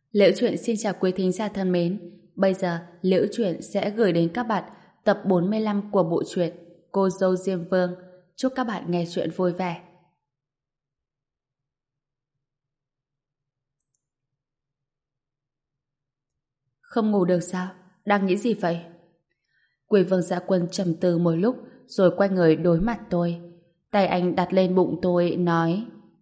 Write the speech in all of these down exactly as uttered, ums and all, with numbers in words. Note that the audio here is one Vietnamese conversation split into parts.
Liễu Chuyện xin chào quý thính giả thân mến. Bây giờ Liễu Chuyện sẽ gửi đến các bạn tập bốn mươi lăm của bộ truyện Cô dâu Diêm Vương. Chúc các bạn nghe chuyện vui vẻ. Không ngủ được sao? Đang nghĩ gì vậy? Quỷ Vương Dạ Quân trầm tư một lúc rồi quay người đối mặt tôi. Tay anh đặt lên bụng tôi nói: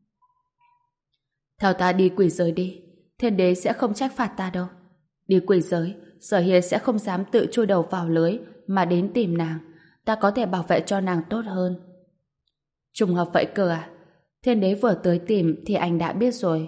theo ta đi quỷ giới đi, thiên đế sẽ không trách phạt ta đâu. Đi quỷ giới, Sở Hiên sẽ không dám tự chui đầu vào lưới mà đến tìm nàng. Ta có thể bảo vệ cho nàng tốt hơn. Trùng hợp vậy cơ à? Thiên đế vừa tới tìm thì anh đã biết rồi.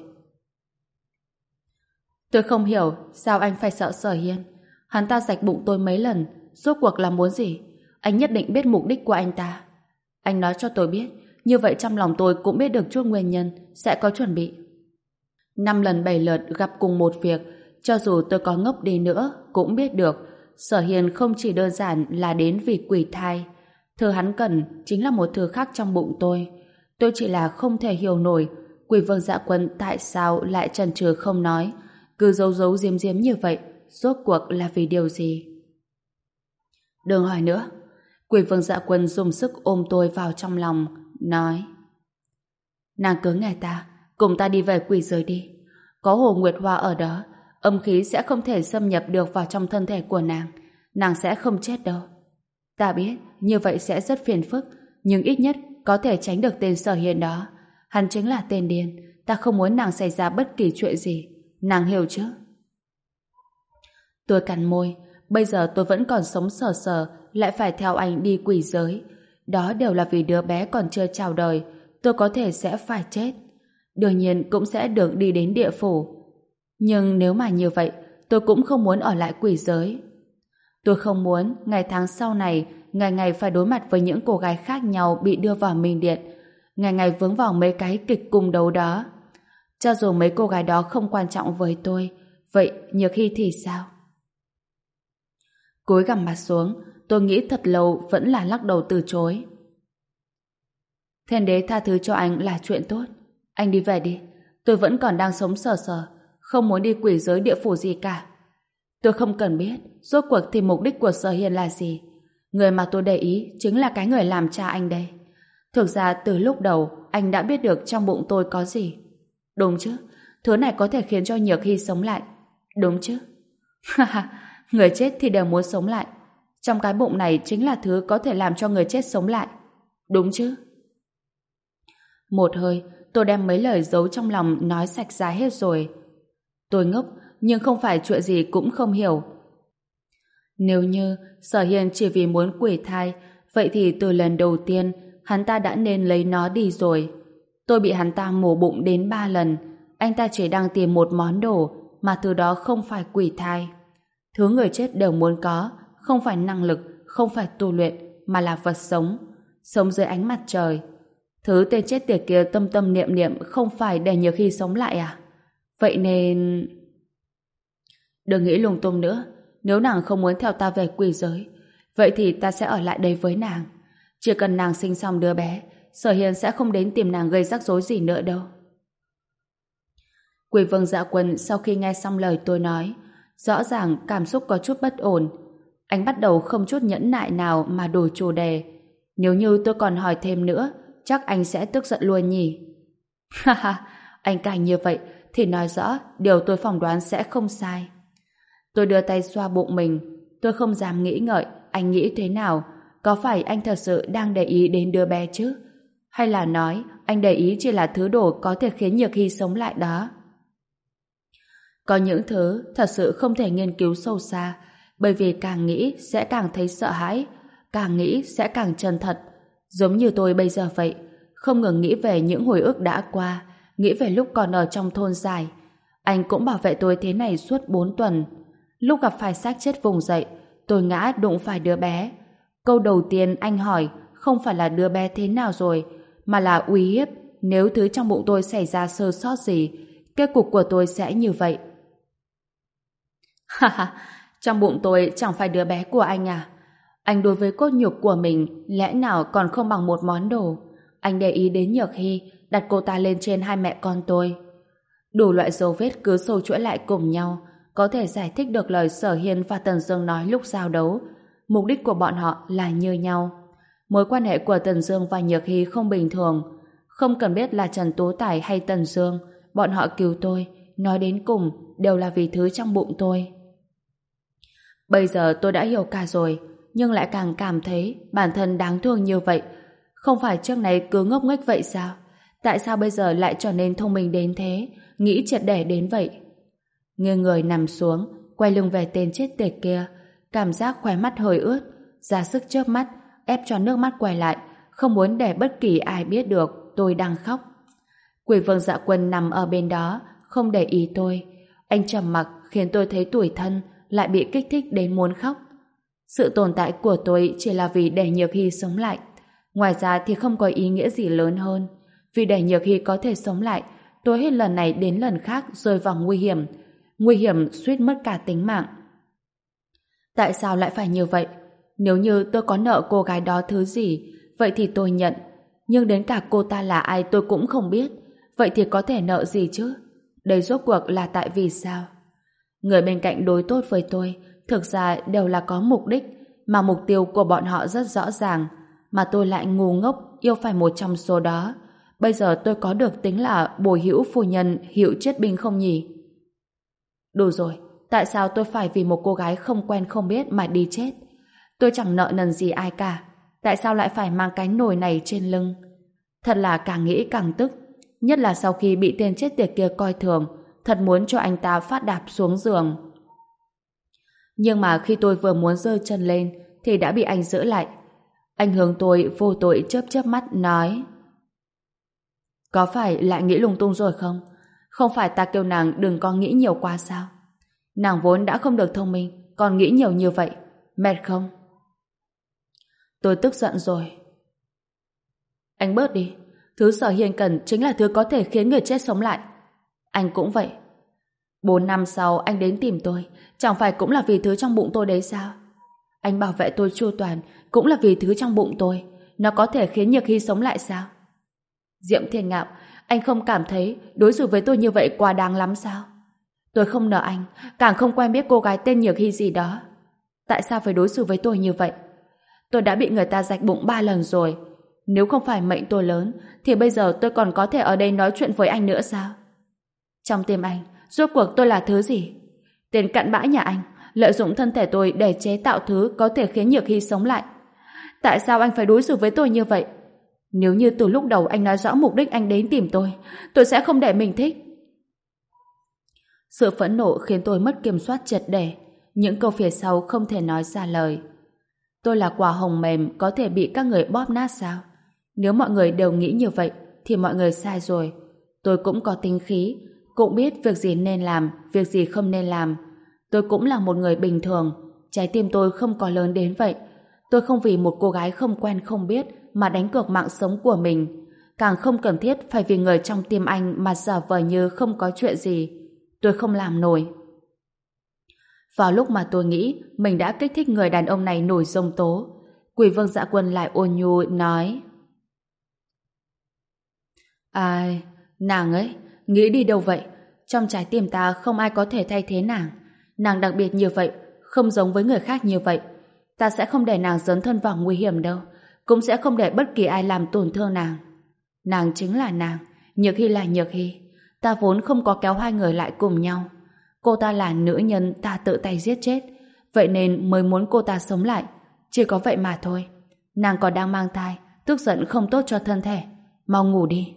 Tôi không hiểu sao anh phải sợ Sở Hiên. Hắn ta rạch bụng tôi mấy lần, rốt cuộc là muốn gì? Anh nhất định biết mục đích của anh ta. Anh nói cho tôi biết, như vậy trong lòng tôi cũng biết được chút nguyên nhân, sẽ có chuẩn bị. Năm lần bảy lượt gặp cùng một việc, cho dù tôi có ngốc đi nữa cũng biết được Sở Hiên không chỉ đơn giản là đến vì quỷ thai. Thứ hắn cần chính là một thứ khác trong bụng tôi. Tôi chỉ là không thể hiểu nổi Quỷ Vương Dạ Quân tại sao lại chần chừ không nói, cứ giấu giấu giếm giếm như vậy, rốt cuộc là vì điều gì? Đừng hỏi nữa. Quỷ Vương Dạ Quân dùng sức ôm tôi vào trong lòng, nói: nàng cứ nghe ta, cùng ta đi về quỷ giới đi. Có Hồ Nguyệt Hoa ở đó, âm khí sẽ không thể xâm nhập được vào trong thân thể của nàng. Nàng sẽ không chết đâu. Ta biết, như vậy sẽ rất phiền phức, nhưng ít nhất có thể tránh được tên Sở Hiên đó. Hắn chính là tên điên. Ta không muốn nàng xảy ra bất kỳ chuyện gì. Nàng hiểu chứ? Tôi cắn môi. Bây giờ tôi vẫn còn sống sờ sờ, lại phải theo anh đi quỷ giới. Đó đều là vì đứa bé còn chưa chào đời. Tôi có thể sẽ phải chết. Đương nhiên cũng sẽ được đi đến địa phủ. Nhưng nếu mà như vậy, tôi cũng không muốn ở lại quỷ giới. Tôi không muốn ngày tháng sau này ngày ngày phải đối mặt với những cô gái khác nhau bị đưa vào minh điện, ngày ngày vướng vào mấy cái kịch cung đấu đó. Cho dù mấy cô gái đó không quan trọng với tôi, vậy Nhược Hy thì sao? Cúi gằm mặt xuống, tôi nghĩ thật lâu vẫn là lắc đầu từ chối. Thiên đế tha thứ cho anh là chuyện tốt. Anh đi về đi. Tôi vẫn còn đang sống sờ sờ, không muốn đi quỷ giới địa phủ gì cả. Tôi không cần biết rốt cuộc thì mục đích của Sở Hiên là gì. Người mà tôi để ý chính là cái người làm cha anh đây. Thực ra từ lúc đầu anh đã biết được trong bụng tôi có gì. Đúng chứ? Thứ này có thể khiến cho Nhược Hy sống lại. Đúng chứ? Người chết thì đều muốn sống lại. Trong cái bụng này chính là thứ có thể làm cho người chết sống lại. Đúng chứ? Một hơi, tôi đem mấy lời giấu trong lòng nói sạch ra hết rồi. Tôi ngốc, nhưng không phải chuyện gì cũng không hiểu. Nếu như Sở Hiên chỉ vì muốn quỷ thai, vậy thì từ lần đầu tiên hắn ta đã nên lấy nó đi rồi. Tôi bị hắn ta mổ bụng đến ba lần. Anh ta chỉ đang tìm một món đồ mà thứ đó không phải quỷ thai. Thứ người chết đều muốn có, không phải năng lực, không phải tu luyện, mà là vật sống, sống dưới ánh mặt trời. Thứ tên chết tiệt kia tâm tâm niệm niệm không phải để Nhược Hy sống lại à? Vậy nên... Đừng nghĩ lung tung nữa. Nếu nàng không muốn theo ta về quỷ giới, vậy thì ta sẽ ở lại đây với nàng. Chỉ cần nàng sinh xong đứa bé, Sở Hiên sẽ không đến tìm nàng gây rắc rối gì nữa đâu. Quỷ Vương Dạ Quân sau khi nghe xong lời tôi nói, rõ ràng cảm xúc có chút bất ổn. Anh bắt đầu không chút nhẫn nại nào mà đổi chủ đề. Nếu như tôi còn hỏi thêm nữa, chắc anh sẽ tức giận luôn nhỉ. Ha ha, anh càng như vậy thì nói rõ điều tôi phỏng đoán sẽ không sai. Tôi đưa tay xoa bụng mình. Tôi không dám nghĩ ngợi anh nghĩ thế nào. Có phải anh thật sự đang để ý đến đứa bé chứ? Hay là nói anh để ý chỉ là thứ đồ có thể khiến Nhược Hy sống lại đó? Có những thứ thật sự không thể nghiên cứu sâu xa, bởi vì càng nghĩ sẽ càng thấy sợ hãi, càng nghĩ sẽ càng chân thật. Giống như tôi bây giờ vậy, không ngừng nghĩ về những hồi ức đã qua, nghĩ về lúc còn ở trong thôn dài. Anh cũng bảo vệ tôi thế này suốt bốn tuần. Lúc gặp phải xác chết vùng dậy, tôi ngã đụng phải đứa bé. Câu đầu tiên anh hỏi không phải là đứa bé thế nào rồi, mà là uy hiếp nếu thứ trong bụng tôi xảy ra sơ sót gì, kết cục của tôi sẽ như vậy. Ha ha, trong bụng tôi chẳng phải đứa bé của anh à? Anh đối với cốt nhục của mình lẽ nào còn không bằng một món đồ? Anh để ý đến Nhược Hy, đặt cô ta lên trên hai mẹ con tôi. Đủ loại dấu vết cứ sâu chuỗi lại cùng nhau, có thể giải thích được lời Sở Hiên và Tần Dương nói lúc giao đấu. Mục đích của bọn họ là như nhau. Mối quan hệ của Tần Dương và Nhược Hy không bình thường. Không cần biết là Trần Tú Tài hay Tần Dương, bọn họ cứu tôi, nói đến cùng đều là vì thứ trong bụng tôi. Bây giờ tôi đã hiểu cả rồi, nhưng lại càng cảm thấy bản thân đáng thương như vậy. Không phải trước này cứ ngốc nghếch vậy sao? Tại sao bây giờ lại trở nên thông minh đến thế, nghĩ triệt để đến vậy? Nghiêng người nằm xuống, quay lưng về tên chết tiệt kia, cảm giác khóe mắt hơi ướt, ra sức chớp mắt, ép cho nước mắt quay lại, không muốn để bất kỳ ai biết được tôi đang khóc. Quỷ Vương Dạ Quân nằm ở bên đó, không để ý tôi. Anh trầm mặc khiến tôi thấy tủi thân, lại bị kích thích đến muốn khóc. Sự tồn tại của tôi chỉ là vì để Nhược Hy sống lại. Ngoài ra thì không có ý nghĩa gì lớn hơn. Vì để Nhược Hy có thể sống lại, tôi hết lần này đến lần khác rơi vào nguy hiểm. Nguy hiểm suýt mất cả tính mạng. Tại sao lại phải như vậy? Nếu như tôi có nợ cô gái đó thứ gì, vậy thì tôi nhận. Nhưng đến cả cô ta là ai tôi cũng không biết. Vậy thì có thể nợ gì chứ? Đây rốt cuộc là tại vì sao? Người bên cạnh đối tốt với tôi thực ra đều là có mục đích, mà mục tiêu của bọn họ rất rõ ràng, mà tôi lại ngu ngốc yêu phải một trong số đó. Bây giờ tôi có được tính là bồi hữu phu nhân Hữu Triết Binh không nhỉ? Đủ rồi, tại sao tôi phải vì một cô gái không quen không biết mà đi chết? Tôi chẳng nợ nần gì ai cả, tại sao lại phải mang cái nồi này trên lưng? Thật là càng nghĩ càng tức, nhất là sau khi bị tên chết tiệt kia coi thường, thật muốn cho anh ta phát đạp xuống giường. Nhưng mà khi tôi vừa muốn giơ chân lên thì đã bị anh giữ lại. Anh hướng tôi vô tội chớp chớp mắt nói: có phải lại nghĩ lung tung rồi không? Không phải ta kêu nàng đừng có nghĩ nhiều quá sao? Nàng vốn đã không được thông minh, còn nghĩ nhiều như vậy, mệt không? Tôi tức giận rồi. Anh bớt đi, thứ Sở Hiên cần chính là thứ có thể khiến người chết sống lại. Anh cũng vậy. Bốn năm sau anh đến tìm tôi, chẳng phải cũng là vì thứ trong bụng tôi đấy sao? Anh bảo vệ tôi chu toàn cũng là vì thứ trong bụng tôi, nó có thể khiến Nhược Hy sống lại sao? Diệm Thiên Ngạo, anh không cảm thấy đối xử với tôi như vậy quá đáng lắm sao? Tôi không nợ anh, càng không quen biết cô gái tên Nhược Hy gì đó. Tại sao phải đối xử với tôi như vậy? Tôi đã bị người ta rạch bụng ba lần rồi. Nếu không phải mệnh tôi lớn, thì bây giờ tôi còn có thể ở đây nói chuyện với anh nữa sao? Trong tim anh, rốt cuộc tôi là thứ gì? Tên cặn bã nhà anh, lợi dụng thân thể tôi để chế tạo thứ có thể khiến Nhược Hy sống lại. Tại sao anh phải đối xử với tôi như vậy? Nếu như từ lúc đầu anh nói rõ mục đích anh đến tìm tôi, tôi sẽ không để mình thích. Sự phẫn nộ khiến tôi mất kiểm soát triệt để. Những câu phía sau không thể nói ra lời. Tôi là quả hồng mềm có thể bị các người bóp nát sao? Nếu mọi người đều nghĩ như vậy thì mọi người sai rồi. Tôi cũng có tính khí, cũng biết việc gì nên làm, việc gì không nên làm. Tôi cũng là một người bình thường, trái tim tôi không có lớn đến vậy. Tôi không vì một cô gái không quen không biết mà đánh cược mạng sống của mình. Càng không cần thiết phải vì người trong tim anh mà giả vờ như không có chuyện gì. Tôi không làm nổi. Vào lúc mà tôi nghĩ mình đã kích thích người đàn ông này nổi giông tố, Quỷ Vương Dạ Quân lại ôn nhu nói: ai, nàng ấy, nghĩ đi đâu vậy? Trong trái tim ta không ai có thể thay thế nàng. Nàng đặc biệt như vậy, không giống với người khác như vậy. Ta sẽ không để nàng dấn thân vào nguy hiểm đâu, cũng sẽ không để bất kỳ ai làm tổn thương nàng. Nàng chính là nàng, Nhược Hy là Nhược Hy. Ta vốn không có kéo hai người lại cùng nhau. Cô ta là nữ nhân ta tự tay giết chết, vậy nên mới muốn cô ta sống lại. Chỉ có vậy mà thôi. Nàng còn đang mang thai, tức giận không tốt cho thân thể. Mau ngủ đi.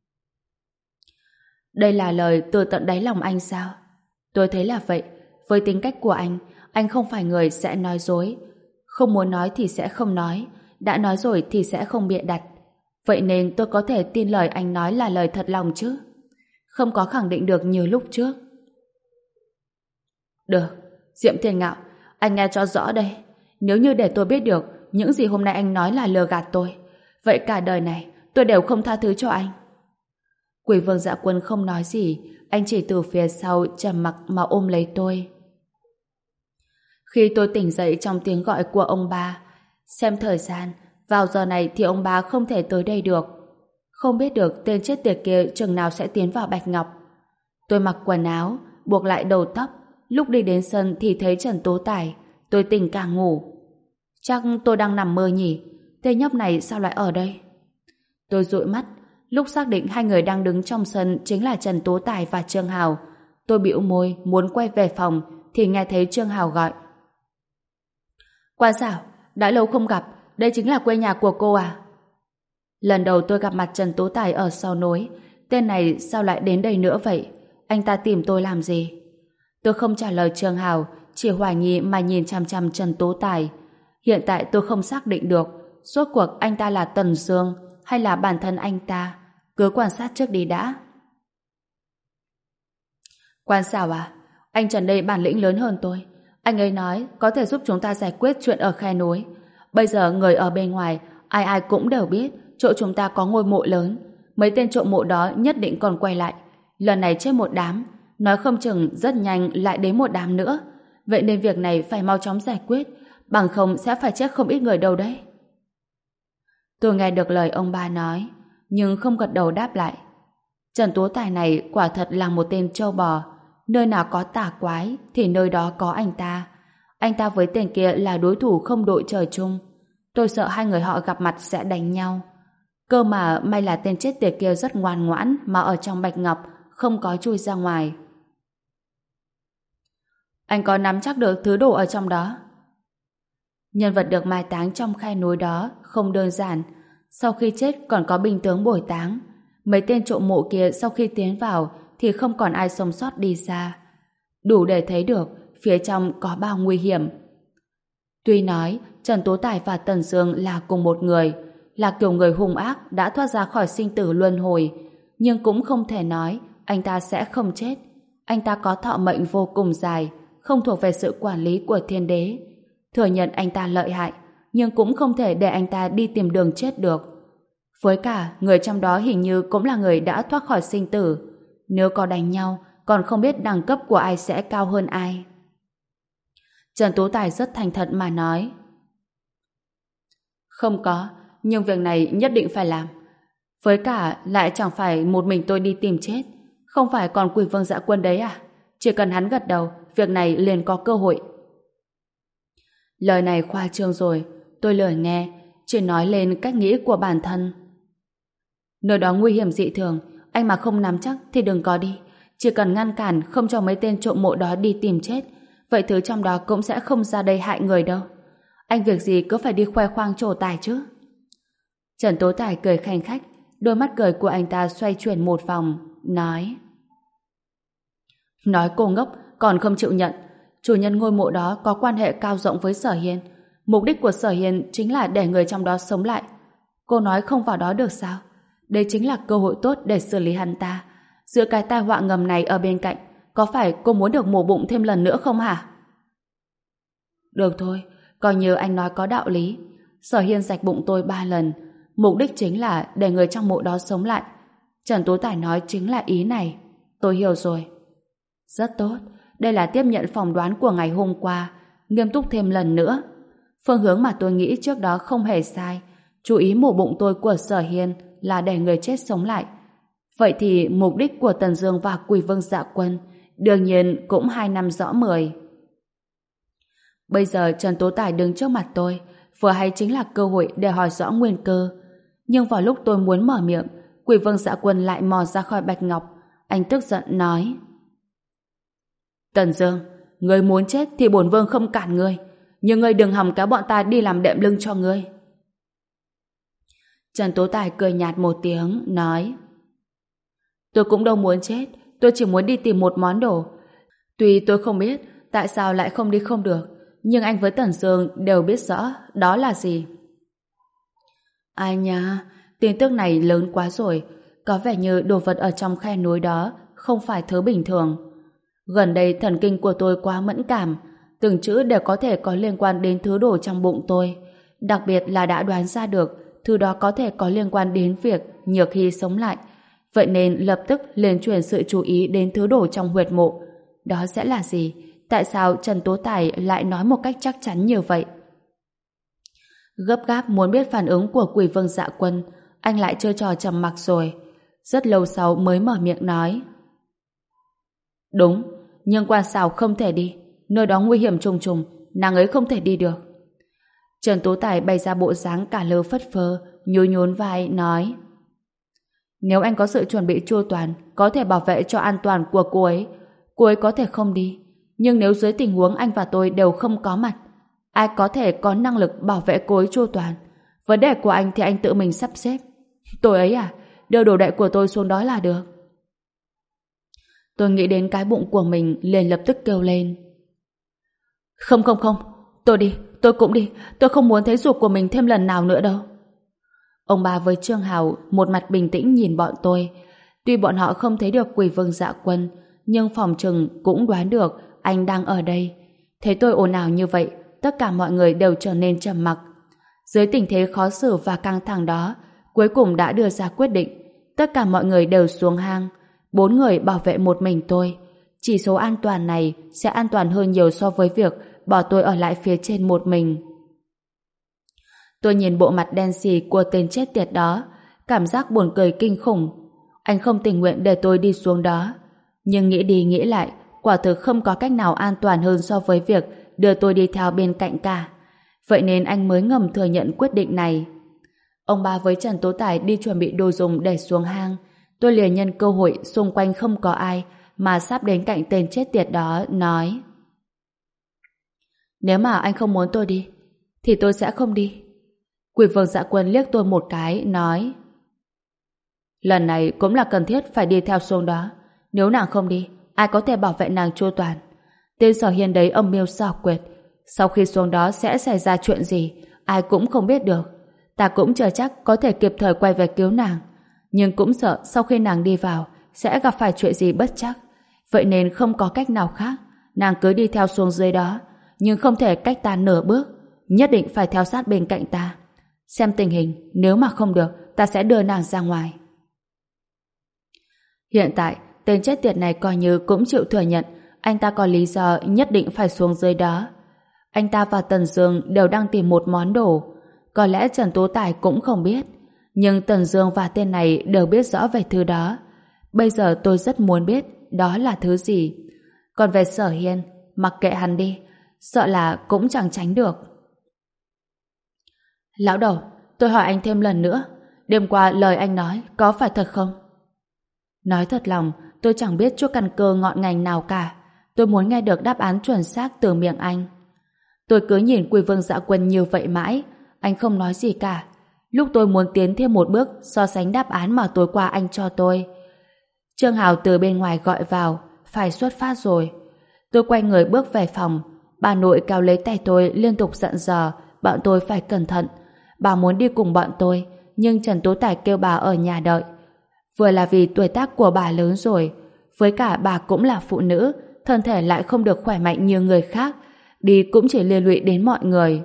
Đây là lời từ tận đáy lòng anh sao? Tôi thấy là vậy. Với tính cách của anh, anh không phải người sẽ nói dối. Không muốn nói thì sẽ không nói, đã nói rồi thì sẽ không bịa đặt. Vậy nên tôi có thể tin lời anh nói là lời thật lòng chứ? Không có khẳng định được như lúc trước. Được, Diệm Thiên Ngạo, anh nghe cho rõ đây. Nếu như để tôi biết được những gì hôm nay anh nói là lừa gạt tôi, vậy cả đời này tôi đều không tha thứ cho anh. Quỷ Vương Dạ Quân không nói gì, anh chỉ từ phía sau trầm mặc mà ôm lấy tôi. Khi tôi tỉnh dậy trong tiếng gọi của ông ba, xem thời gian, vào giờ này thì ông ba không thể tới đây được. Không biết được tên chết tiệt kia chừng nào sẽ tiến vào Bạch Ngọc. Tôi mặc quần áo, buộc lại đầu tóc. Lúc đi đến sân thì thấy Trần Tố Tài. Tôi tỉnh cả ngủ. Chắc tôi đang nằm mơ nhỉ? Tên nhóc này sao lại ở đây? Tôi dụi mắt. Lúc xác định hai người đang đứng trong sân chính là Trần Tố Tài và Trương Hào. Tôi bĩu môi muốn quay về phòng thì nghe thấy Trương Hào gọi. Quan xảo, đã lâu không gặp. Đây chính là quê nhà của cô à? Lần đầu tôi gặp mặt Trần Tố Tài ở sau núi. Tên này sao lại đến đây nữa vậy? Anh ta tìm tôi làm gì? Tôi không trả lời Trương Hào, chỉ hoài nghi mà nhìn chằm chằm Trần Tố Tài. Hiện tại tôi không xác định được rốt cuộc anh ta là Tần Dương hay là bản thân anh ta. Cứ quan sát trước đi đã. Quan xảo à? Anh Trần đây bản lĩnh lớn hơn tôi. Anh ấy nói có thể giúp chúng ta giải quyết chuyện ở khe núi. Bây giờ người ở bên ngoài ai ai cũng đều biết chỗ chúng ta có ngôi mộ lớn. Mấy tên trộm mộ đó nhất định còn quay lại. Lần này chết một đám, nói không chừng rất nhanh lại đến một đám nữa. Vậy nên việc này phải mau chóng giải quyết, bằng không sẽ phải chết không ít người đâu đấy. Tôi nghe được lời ông ba nói, nhưng không gật đầu đáp lại. Trần Tố Tài này quả thật là một tên trâu bò. Nơi nào có tà quái thì nơi đó có anh ta. Anh ta với tên kia là đối thủ không đội trời chung. Tôi sợ hai người họ gặp mặt sẽ đánh nhau. Cơ mà may là tên chết tiệt kia rất ngoan ngoãn mà ở trong bạch ngọc không có chui ra ngoài. Anh có nắm chắc được thứ đồ ở trong đó? Nhân vật được mai táng trong khe núi đó không đơn giản. Sau khi chết còn có binh tướng bồi táng. Mấy tên trộm mộ kia sau khi tiến vào thì không còn ai sống sót đi xa. Đủ để thấy được phía trong có bao nguy hiểm. Tuy nói Trần Tố Tài và Tần Dương là cùng một người, là kiểu người hung ác đã thoát ra khỏi sinh tử luân hồi, nhưng cũng không thể nói anh ta sẽ không chết. Anh ta có thọ mệnh vô cùng dài, không thuộc về sự quản lý của thiên đế. Thừa nhận anh ta lợi hại, nhưng cũng không thể để anh ta đi tìm đường chết được. Với cả, người trong đó hình như cũng là người đã thoát khỏi sinh tử. Nếu có đánh nhau, còn không biết đẳng cấp của ai sẽ cao hơn ai. Trần Tố Tài rất thành thật mà nói. Không có, nhưng việc này nhất định phải làm. Với cả, lại chẳng phải một mình tôi đi tìm chết. Không phải còn Quỷ Vương Dạ Quân đấy à? Chỉ cần hắn gật đầu, việc này liền có cơ hội. Lời này khoa trương rồi, tôi lười nghe, chỉ nói lên cách nghĩ của bản thân. Nơi đó nguy hiểm dị thường, anh mà không nắm chắc thì đừng có đi. Chỉ cần ngăn cản không cho mấy tên trộm mộ đó đi tìm chết, vậy thứ trong đó cũng sẽ không ra đây hại người đâu. Anh việc gì cứ phải đi khoe khoang trổ tài chứ? Trần Tố Tài cười khanh khách, đôi mắt cười của anh ta xoay chuyển một vòng, nói. Nói cô ngốc, còn không chịu nhận. Chủ nhân ngôi mộ đó có quan hệ cao rộng với Sở Hiên. Mục đích của Sở Hiên chính là để người trong đó sống lại. Cô nói không vào đó được sao? Đây chính là cơ hội tốt để xử lý hắn ta. Giữa cái tai họa ngầm này ở bên cạnh, có phải cô muốn được mổ bụng thêm lần nữa không hả? Được thôi, coi như anh nói có đạo lý. Sở Hiên rạch bụng tôi ba lần. Mục đích chính là để người trong mộ đó sống lại. Trần Tố Tài nói chính là ý này. Tôi hiểu rồi. Rất tốt. Đây là tiếp nhận phỏng đoán của ngày hôm qua. Nghiêm túc thêm lần nữa. Phương hướng mà tôi nghĩ trước đó không hề sai. Chú ý mổ bụng tôi của Sở Hiên là để người chết sống lại. Vậy thì mục đích của Tần Dương và Quỷ Vương Dạ Quân đương nhiên cũng hai năm rõ mười. Bây giờ Trần Tố Tài đứng trước mặt tôi, vừa hay chính là cơ hội để hỏi rõ nguyên cơ. Nhưng vào lúc tôi muốn mở miệng, Quỷ Vương Dạ Quân lại mò ra khỏi bạch ngọc. Anh tức giận nói: Tần Dương, ngươi muốn chết thì bổn vương không cản ngươi, nhưng ngươi đừng hòng kéo bọn ta đi làm đệm lưng cho ngươi. Trần Tố Tài cười nhạt một tiếng, nói: Tôi cũng đâu muốn chết, tôi chỉ muốn đi tìm một món đồ. Tuy tôi không biết tại sao lại không đi không được, nhưng anh với Tần Dương đều biết rõ đó là gì. Ai nha, tin tức này lớn quá rồi, có vẻ như đồ vật ở trong khe núi đó không phải thứ bình thường. Gần đây thần kinh của tôi quá mẫn cảm, từng chữ đều có thể có liên quan đến thứ đồ trong bụng tôi, đặc biệt là đã đoán ra được thứ đó có thể có liên quan đến việc Nhược Hy sống lại. Vậy nên lập tức liền chuyển sự chú ý đến thứ đồ trong huyệt mộ. Đó sẽ là gì? Tại sao Trần Tố Tài lại nói một cách chắc chắn như vậy? Gấp gáp muốn biết phản ứng của Quỷ Vương Dạ Quân, anh lại chơi trò trầm mặc rồi. Rất lâu sau mới mở miệng nói: Đúng, nhưng quan xào không thể đi. Nơi đó nguy hiểm trùng trùng, nàng ấy không thể đi được. Trần Tú Tài bày ra bộ dáng cả lơ phất phơ, nhún nhún vai, nói: Nếu anh có sự chuẩn bị chu toàn, có thể bảo vệ cho an toàn của cô ấy, cô ấy có thể không đi. Nhưng nếu dưới tình huống anh và tôi đều không có mặt, ai có thể có năng lực bảo vệ cô ấy chu toàn? Vấn đề của anh thì anh tự mình sắp xếp. Tôi ấy à, đưa đồ đệ của tôi xuống đó là được. Tôi nghĩ đến cái bụng của mình liền lập tức kêu lên: Không không không, tôi đi, tôi cũng đi, tôi không muốn thấy ruột của mình thêm lần nào nữa đâu. Ông bà với Trương Hào một mặt bình tĩnh nhìn bọn tôi. Tuy bọn họ không thấy được Quỷ Vương Dạ Quân, nhưng phòng trừng cũng đoán được anh đang ở đây. Thấy tôi ồn ào như vậy, tất cả mọi người đều trở nên trầm mặc. Dưới tình thế khó xử và căng thẳng đó, cuối cùng đã đưa ra quyết định. Tất cả mọi người đều xuống hang. Bốn người bảo vệ một mình tôi. Chỉ số an toàn này sẽ an toàn hơn nhiều so với việc bỏ tôi ở lại phía trên một mình. Tôi nhìn bộ mặt đen xì của tên chết tiệt đó, cảm giác buồn cười kinh khủng. Anh không tình nguyện để tôi đi xuống đó. Nhưng nghĩ đi nghĩ lại, quả thực không có cách nào an toàn hơn so với việc đưa tôi đi theo bên cạnh cả. Vậy nên anh mới ngầm thừa nhận quyết định này. Ông ba với Trần Tố Tài đi chuẩn bị đồ dùng để xuống hang. Tôi liền nhân cơ hội xung quanh không có ai mà sắp đến cạnh tên chết tiệt đó, nói: Nếu mà anh không muốn tôi đi, thì tôi sẽ không đi. Quỷ Vương Dạ Quân liếc tôi một cái, nói: Lần này cũng là cần thiết phải đi theo xuống đó. Nếu nàng không đi, ai có thể bảo vệ nàng chu toàn? Tên Sở Hiên đấy âm mưu xảo quyệt. Sau khi xuống đó sẽ xảy ra chuyện gì, ai cũng không biết được. Ta cũng chờ chắc có thể kịp thời quay về cứu nàng, nhưng cũng sợ sau khi nàng đi vào sẽ gặp phải chuyện gì bất chắc. Vậy nên không có cách nào khác, nàng cứ đi theo xuống dưới đó, nhưng không thể cách ta nửa bước, nhất định phải theo sát bên cạnh ta. Xem tình hình, nếu mà không được, ta sẽ đưa nàng ra ngoài. Hiện tại, tên chết tiệt này coi như cũng chịu thừa nhận anh ta có lý do nhất định phải xuống dưới đó. Anh ta và Tần Dương đều đang tìm một món đồ. Có lẽ Trần Tú Tài cũng không biết, nhưng Tần Dương và tên này đều biết rõ về thứ đó. Bây giờ tôi rất muốn biết đó là thứ gì. Còn về Sở Hiên, mặc kệ hắn đi, sợ là cũng chẳng tránh được. Lão đầu, tôi hỏi anh thêm lần nữa, đêm qua lời anh nói có phải thật không? Nói thật lòng, tôi chẳng biết chút căn cơ ngọn ngành nào cả. Tôi muốn nghe được đáp án chuẩn xác từ miệng anh. Tôi cứ nhìn Quỷ Vương Dạ Quân như vậy mãi, anh không nói gì cả. Lúc tôi muốn tiến thêm một bước so sánh đáp án mà tối qua anh cho tôi, Trương Hào từ bên ngoài gọi vào: Phải xuất phát rồi. Tôi quay người bước về phòng. Bà nội kéo lấy tay tôi liên tục dặn dò bọn tôi phải cẩn thận. Bà muốn đi cùng bọn tôi, nhưng Trần Tú Tài kêu bà ở nhà đợi. Vừa là vì tuổi tác của bà lớn rồi, với cả bà cũng là phụ nữ, thân thể lại không được khỏe mạnh như người khác, đi cũng chỉ liên lụy đến mọi người.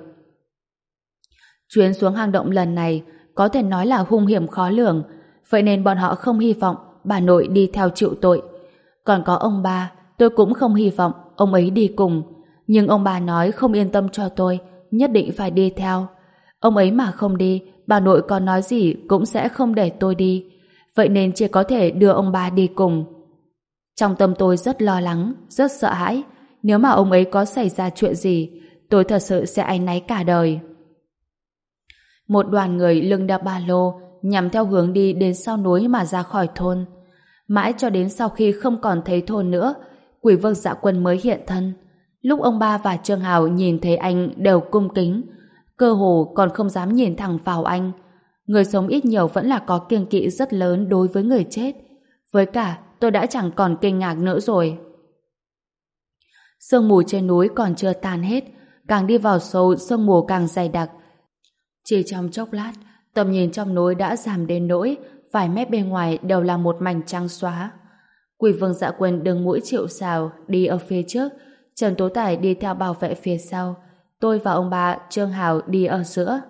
Chuyến xuống hang động lần này có thể nói là hung hiểm khó lường, vậy nên bọn họ không hy vọng bà nội đi theo chịu tội. Còn có ông ba, tôi cũng không hy vọng ông ấy đi cùng, nhưng ông bà nói không yên tâm cho tôi, nhất định phải đi theo. Ông ấy mà không đi, bà nội có nói gì cũng sẽ không để tôi đi, vậy nên chỉ có thể đưa ông ba đi cùng. Trong tâm tôi rất lo lắng, rất sợ hãi. Nếu mà ông ấy có xảy ra chuyện gì, tôi thật sự sẽ áy náy cả đời. Một đoàn người lưng đeo ba lô nhằm theo hướng đi đến sau núi mà ra khỏi thôn. Mãi cho đến sau khi không còn thấy thôn nữa, Quỷ Vương Dạ Quân mới hiện thân. Lúc ông ba và Trương Hào nhìn thấy anh đều cung kính, cơ hồ còn không dám nhìn thẳng vào anh. Người sống ít nhiều vẫn là có kiêng kỵ rất lớn đối với người chết. Với cả, tôi đã chẳng còn kinh ngạc nữa rồi. Sương mù trên núi còn chưa tan hết, càng đi vào sâu sương mù càng dày đặc. Chỉ trong chốc lát, tầm nhìn trong núi đã giảm đến nỗi vài mét bên ngoài đều là một mảnh trắng xóa. Quỷ Vương Dạ Quân đứng mũi chịu sào đi ở phía trước, Trần Tố Tài đi theo bảo vệ phía sau, tôi và ông bà Trương Hào đi ở giữa.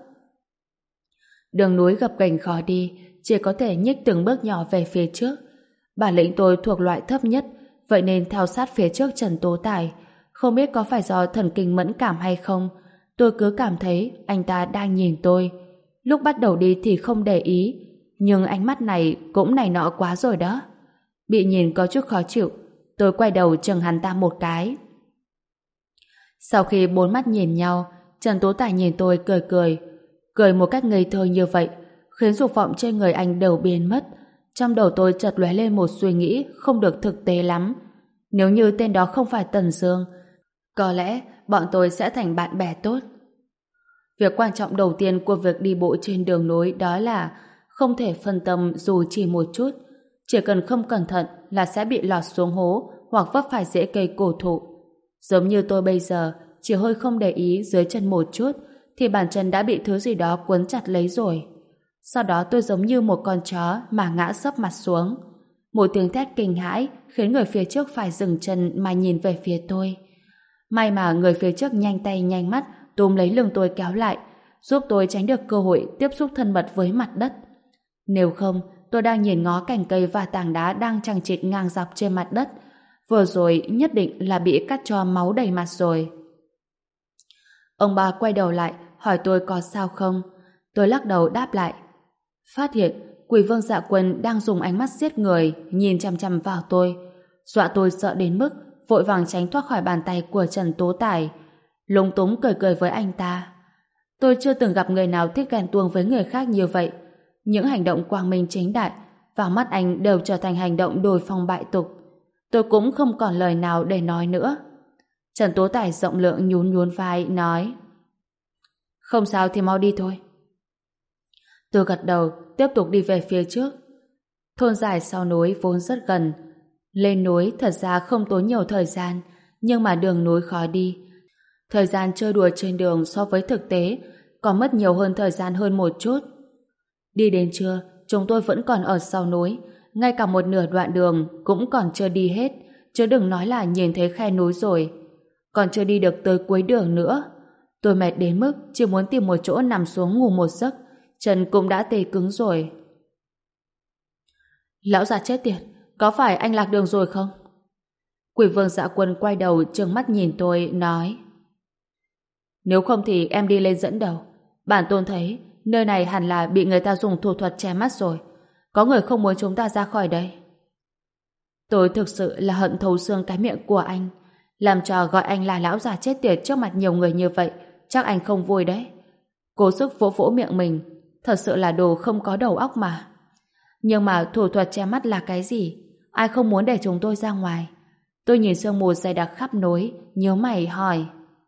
Đường núi gập ghềnh khó đi, chỉ có thể nhích từng bước nhỏ về phía trước. Bản lĩnh tôi thuộc loại thấp nhất, vậy nên theo sát phía trước Trần Tố Tài. Không biết có phải do thần kinh mẫn cảm hay không, tôi cứ cảm thấy anh ta đang nhìn tôi. Lúc bắt đầu đi thì không để ý, nhưng ánh mắt này cũng này nọ quá rồi đó. Bị nhìn có chút khó chịu, Tôi quay đầu chừng hắn ta một cái. Sau khi bốn mắt nhìn nhau, Trần Tố Tài nhìn tôi cười cười. Cười một cách ngây thơ như vậy, khiến dục vọng trên người anh đều biến mất. Trong đầu tôi chợt lóe lên một suy nghĩ không được thực tế lắm. Nếu như tên đó không phải Tần Dương, có lẽ bọn tôi sẽ thành bạn bè tốt. Việc quan trọng đầu tiên của việc đi bộ trên đường nối đó là không thể phân tâm dù chỉ một chút. Chỉ cần không cẩn thận là sẽ bị lọt xuống hố hoặc vấp phải rễ cây cổ thụ. Giống như tôi bây giờ, chỉ hơi không để ý dưới chân một chút thì bàn chân đã bị thứ gì đó cuốn chặt lấy rồi. Sau đó tôi giống như một con chó mà ngã sấp mặt xuống. Một tiếng thét kinh hãi khiến người phía trước phải dừng chân mà nhìn về phía tôi. May mà người phía trước nhanh tay nhanh mắt túm lấy lưng tôi kéo lại, giúp tôi tránh được cơ hội tiếp xúc thân mật với mặt đất. Nếu không, tôi đang nhìn ngó cành cây và tảng đá đang chằng chịt ngang dọc trên mặt đất. Vừa rồi nhất định là bị cắt cho máu đầy mặt rồi. Ông bà quay đầu lại hỏi tôi có sao không. Tôi lắc đầu đáp lại. Phát hiện Quỷ Vương Dạ Quân đang dùng ánh mắt giết người nhìn chằm chằm vào tôi. Dọa tôi sợ đến mức vội vàng tránh thoát khỏi bàn tay của Trần Tố Tài, lúng túng cười cười với anh ta. Tôi chưa từng gặp người nào thích ghen tuông với người khác như vậy. Những hành động quang minh chính đại vào mắt anh đều trở thành hành động đồi phong bại tục. Tôi cũng không còn lời nào để nói nữa. Trần Tố Tài rộng lượng nhún nhún vai nói: Không sao thì mau đi thôi. Tôi gật đầu tiếp tục đi về phía trước. Thôn dài sau núi vốn rất gần. Lên núi thật ra không tốn nhiều thời gian, nhưng mà đường núi khó đi. Thời gian chơi đùa trên đường so với thực tế còn mất nhiều hơn thời gian hơn một chút. Đi đến trưa, chúng tôi vẫn còn ở sau núi, ngay cả một nửa đoạn đường cũng còn chưa đi hết, chứ đừng nói là nhìn thấy khe núi rồi. Còn chưa đi được tới cuối đường nữa. Tôi mệt đến mức chỉ muốn tìm một chỗ nằm xuống ngủ một giấc, chân cũng đã tê cứng rồi. Lão già chết tiệt, có phải anh lạc đường rồi không? Quỷ Vương Dạ Quân quay đầu trừng mắt nhìn tôi, nói: Nếu không thì em đi lên dẫn đầu. Bản tôn thấy nơi này hẳn là bị người ta dùng thủ thuật che mắt rồi. Có người không muốn chúng ta ra khỏi đây. Tôi thực sự là hận thấu xương cái miệng của anh. Làm trò gọi anh là lão già chết tiệt trước mặt nhiều người như vậy, chắc anh không vui đấy. Cố sức vỗ vỗ miệng mình, thật sự là đồ không có đầu óc mà. Nhưng mà thủ thuật che mắt là cái gì? Ai không muốn để chúng tôi ra ngoài? Tôi nhìn sương mù dày đặc khắp núi, nhíu mày hỏi: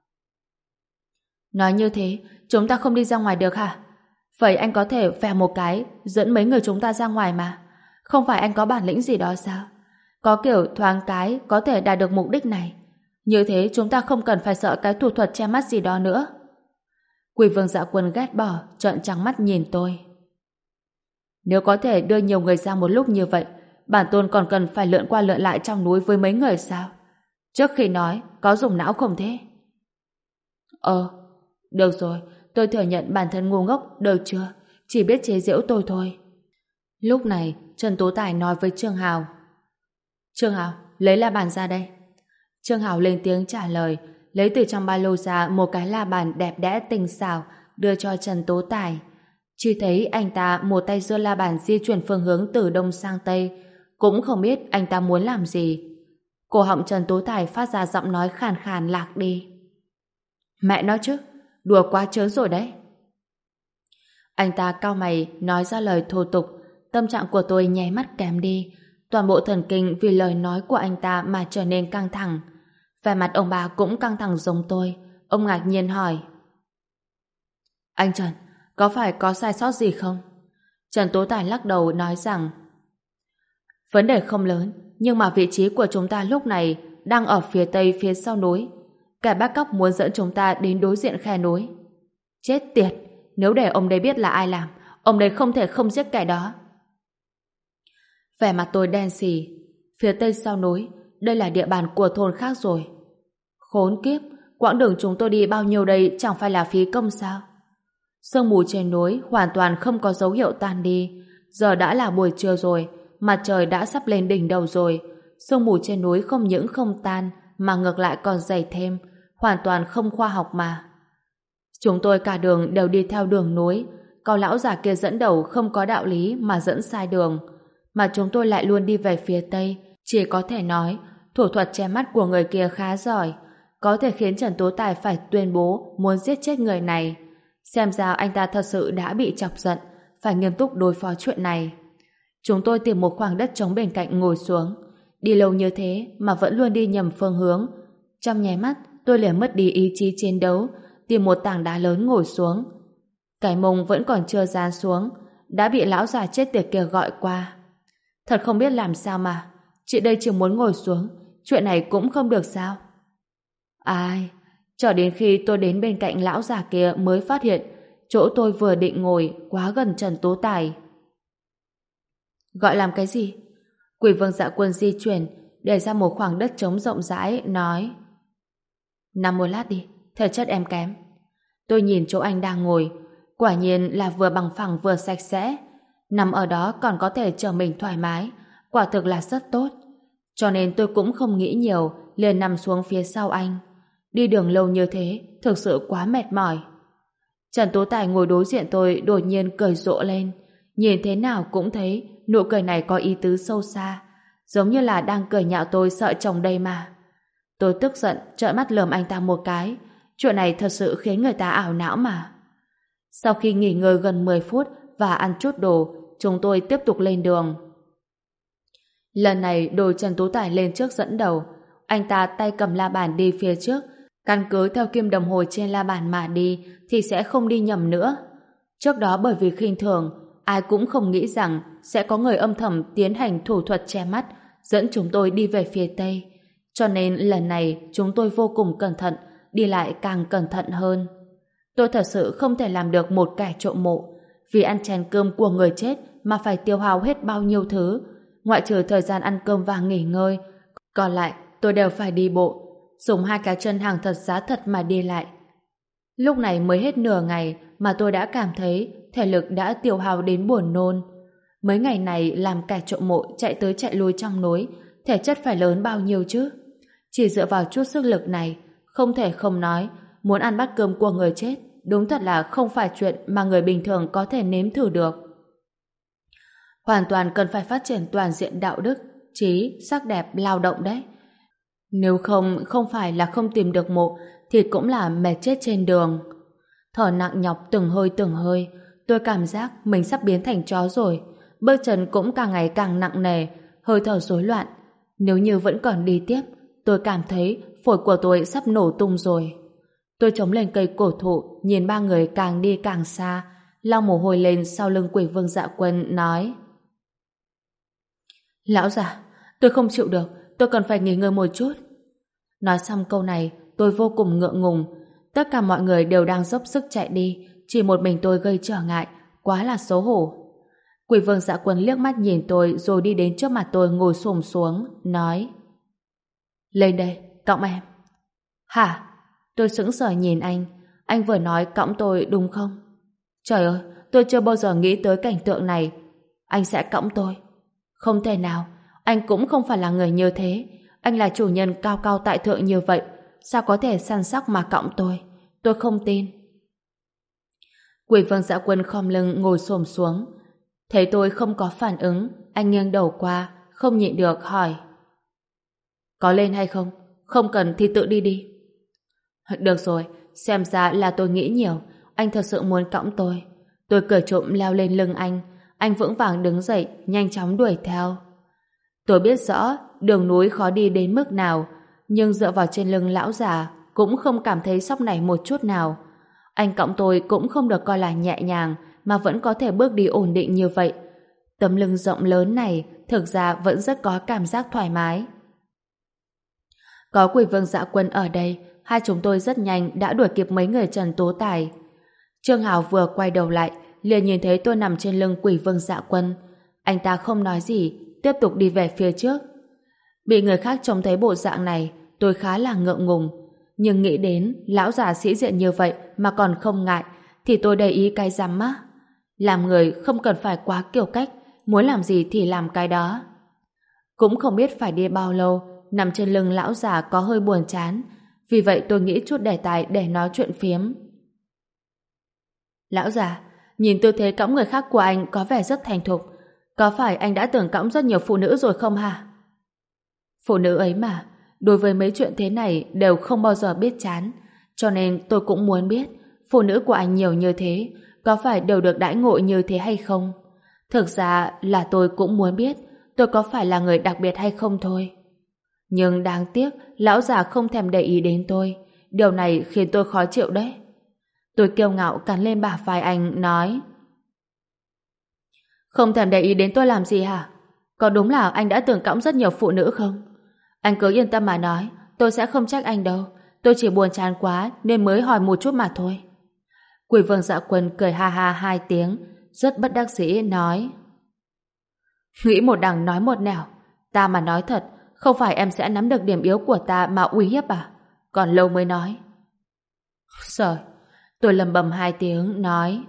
Nói như thế, chúng ta không đi ra ngoài được hả? Vậy anh có thể vè một cái, dẫn mấy người chúng ta ra ngoài mà. Không phải anh có bản lĩnh gì đó sao? Có kiểu thoáng cái có thể đạt được mục đích này. Như thế chúng ta không cần phải sợ cái thủ thuật che mắt gì đó nữa. Quỷ Vương Dạ Quân ghét bỏ, trợn trắng mắt nhìn tôi. Nếu có thể đưa nhiều người ra một lúc như vậy, bản tôn còn cần phải lượn qua lượn lại trong núi với mấy người sao? Trước khi nói, có dùng não không thế? Ờ, được rồi, tôi thừa nhận bản thân ngu ngốc, được chưa? Chỉ biết chế giễu tôi thôi. Lúc này, Trần Tố Tài nói với Trương Hào: Trương Hào, lấy la bàn ra đây. Trương Hào lên tiếng trả lời, lấy từ trong ba lô ra một cái la bàn đẹp đẽ tinh xảo, đưa cho Trần Tố Tài. Chỉ thấy anh ta một tay giơ la bàn di chuyển phương hướng từ đông sang tây, cũng không biết anh ta muốn làm gì. Cổ họng Trần Tố Tài phát ra giọng nói khàn khàn lạc đi. Mẹ nói chứ, đùa quá chớ rồi đấy. Anh ta cau mày nói ra lời thô tục. Tâm trạng của tôi nháy mắt kém đi. Toàn bộ thần kinh vì lời nói của anh ta mà trở nên căng thẳng. Vẻ mặt ông bà cũng căng thẳng giống tôi. Ông ngạc nhiên hỏi: Anh Trần, có phải có sai sót gì không? Trần Tố Tài lắc đầu nói rằng: Vấn đề không lớn, nhưng mà vị trí của chúng ta lúc này đang ở phía tây phía sau núi. Kẻ bắt cóc muốn dẫn chúng ta đến đối diện khe núi. Chết tiệt, nếu để ông đây biết là ai làm, ông đây không thể không giết kẻ đó. Vẻ mặt tôi đen xì. Phía tây sau núi, đây là địa bàn của thôn khác rồi. Khốn kiếp, quãng đường chúng tôi đi bao nhiêu đây chẳng phải là phí công sao? Sương mù trên núi hoàn toàn không có dấu hiệu tan đi. Giờ đã là buổi trưa rồi, mặt trời đã sắp lên đỉnh đầu rồi. Sương mù trên núi không những không tan mà ngược lại còn dày thêm, hoàn toàn không khoa học mà. Chúng tôi cả đường đều đi theo đường núi, còn lão già kia dẫn đầu không có đạo lý mà dẫn sai đường, mà chúng tôi lại luôn đi về phía tây. Chỉ có thể nói thủ thuật che mắt của người kia khá giỏi, có thể khiến Trần Tú Tài phải tuyên bố muốn giết chết người này. Xem ra anh ta thật sự đã bị chọc giận, phải nghiêm túc đối phó chuyện này. Chúng tôi tìm một khoảng đất trống bên cạnh ngồi xuống. Đi lâu như thế mà vẫn luôn đi nhầm phương hướng. Trong nháy mắt, tôi liền mất đi ý chí chiến đấu, tìm một tảng đá lớn ngồi xuống. Cái mông vẫn còn chưa dán xuống, đã bị lão già chết tiệt kia gọi qua. Thật không biết làm sao mà, chị đây chỉ muốn ngồi xuống, chuyện này cũng không được sao? Ai, cho đến khi tôi đến bên cạnh lão già kia mới phát hiện chỗ tôi vừa định ngồi quá gần Trần Tú Tài. Gọi làm cái gì? Quỷ Vương Dạ Quân di chuyển, để ra một khoảng đất trống rộng rãi, nói: nằm một lát đi, thể chất em kém. Tôi nhìn chỗ anh đang ngồi, quả nhiên là vừa bằng phẳng vừa sạch sẽ. Nằm ở đó còn có thể chờ mình thoải mái, quả thực là rất tốt. Cho nên tôi cũng không nghĩ nhiều, liền nằm xuống phía sau anh. Đi đường lâu như thế, thực sự quá mệt mỏi. Trần Tú Tài ngồi đối diện tôi đột nhiên cười rộ lên. Nhìn thế nào cũng thấy nụ cười này có ý tứ sâu xa, giống như là đang cười nhạo tôi sợ chồng đây mà. Tôi tức giận trợn mắt lườm anh ta một cái. Chuyện này thật sự khiến người ta ảo não mà. Sau khi nghỉ ngơi gần mười phút và ăn chút đồ, chúng tôi tiếp tục lên đường. Lần này đội Trần Tú Tài lên trước dẫn đầu. Anh ta tay cầm la bàn đi phía trước, căn cứ theo kim đồng hồ trên la bàn mà đi thì sẽ không đi nhầm nữa. Trước đó bởi vì khinh thường, ai cũng không nghĩ rằng sẽ có người âm thầm tiến hành thủ thuật che mắt dẫn chúng tôi đi về phía Tây. Cho nên lần này chúng tôi vô cùng cẩn thận, đi lại càng cẩn thận hơn. Tôi thật sự không thể làm được một kẻ trộm mộ, vì ăn chén cơm của người chết mà phải tiêu hao hết bao nhiêu thứ, ngoại trừ thời gian ăn cơm và nghỉ ngơi, còn lại tôi đều phải đi bộ, dùng hai cái chân hàng thật giá thật mà đi lại. Lúc này mới hết nửa ngày mà tôi đã cảm thấy thể lực đã tiêu hao đến buồn nôn. Mấy ngày này làm kẻ trộm mộ chạy tới chạy lui trong núi, thể chất phải lớn bao nhiêu chứ? Chỉ dựa vào chút sức lực này, không thể không nói, muốn ăn bát cơm của người chết đúng thật là không phải chuyện mà người bình thường có thể nếm thử được. Hoàn toàn cần phải phát triển toàn diện đạo đức, trí, sắc đẹp, lao động đấy. Nếu không, không phải là không tìm được mộ thì cũng là mệt chết trên đường. Thở nặng nhọc từng hơi từng hơi, tôi cảm giác mình sắp biến thành chó rồi. Bước chân cũng càng ngày càng nặng nề, hơi thở rối loạn. Nếu như vẫn còn đi tiếp, tôi cảm thấy phổi của tôi sắp nổ tung rồi. Tôi chống lên cây cổ thụ, nhìn ba người càng đi càng xa, lau mồ hôi lên sau lưng Quỷ Vương Dạ Quân, nói: Lão già, tôi không chịu được, tôi cần phải nghỉ ngơi một chút. Nói xong câu này, tôi vô cùng ngượng ngùng. Tất cả mọi người đều đang dốc sức chạy đi, chỉ một mình tôi gây trở ngại, quá là xấu hổ. Quỷ Vương Dạ Quân liếc mắt nhìn tôi rồi đi đến trước mặt tôi ngồi xổm xuống, nói: Lên đây, cõng em. Hả? Tôi sững sờ nhìn anh. Anh vừa nói cõng tôi đúng không? Trời ơi, tôi chưa bao giờ nghĩ tới cảnh tượng này. Anh sẽ cõng tôi? Không thể nào, anh cũng không phải là người như thế. Anh là chủ nhân cao cao tại thượng như vậy, sao có thể săn sóc mà cõng tôi? Tôi không tin. Quỷ Vương Dạ Quân khom lưng ngồi xổm xuống. Thấy tôi không có phản ứng, anh nghiêng đầu qua, không nhịn được hỏi: Có lên hay không? Không cần thì tự đi đi. Được rồi, xem ra là tôi nghĩ nhiều. Anh thật sự muốn cõng tôi. Tôi cười trộm leo lên lưng anh. Anh vững vàng đứng dậy, nhanh chóng đuổi theo. Tôi biết rõ đường núi khó đi đến mức nào, nhưng dựa vào trên lưng lão già cũng không cảm thấy sóc này một chút nào. Anh cõng tôi cũng không được coi là nhẹ nhàng, mà vẫn có thể bước đi ổn định như vậy. Tấm lưng rộng lớn này thực ra vẫn rất có cảm giác thoải mái. Có Quỷ Vương Dạ Quân ở đây, hai chúng tôi rất nhanh đã đuổi kịp mấy người Trần Tú Tài. Trương Hào vừa quay đầu lại, liền nhìn thấy tôi nằm trên lưng Quỷ Vương Dạ Quân. Anh ta không nói gì, tiếp tục đi về phía trước. Bị người khác trông thấy bộ dạng này, tôi khá là ngượng ngùng. Nhưng nghĩ đến lão già sĩ diện như vậy mà còn không ngại, thì tôi để ý cái rắm á. Làm người không cần phải quá kiêu cách, muốn làm gì thì làm cái đó. Cũng không biết phải đi bao lâu, nằm trên lưng lão già có hơi buồn chán. Vì vậy tôi nghĩ chút đề tài để nói chuyện phiếm. Lão già, nhìn tư thế cõng người khác của anh có vẻ rất thành thục. Có phải anh đã từng cõng rất nhiều phụ nữ rồi không hả? Phụ nữ ấy mà, đối với mấy chuyện thế này đều không bao giờ biết chán. Cho nên tôi cũng muốn biết, phụ nữ của anh nhiều như thế, có phải đều được đãi ngộ như thế hay không? Thực ra là tôi cũng muốn biết, tôi có phải là người đặc biệt hay không thôi. Nhưng đáng tiếc, lão già không thèm để ý đến tôi. Điều này khiến tôi khó chịu đấy. Tôi kiêu ngạo cắn lên bả vai anh, nói: Không thèm để ý đến tôi làm gì hả? Có đúng là anh đã từng cõng rất nhiều phụ nữ không? Anh cứ yên tâm mà nói, tôi sẽ không trách anh đâu. Tôi chỉ buồn chán quá nên mới hỏi một chút mà thôi. Quỷ vương Dạ Quân cười ha ha hai tiếng, rất bất đắc dĩ nói: Nghĩ một đằng nói một nẻo. Ta mà nói thật, không phải em sẽ nắm được điểm yếu của ta mà uy hiếp à? Còn lâu mới nói. Trời, tôi lầm bầm hai tiếng, nói: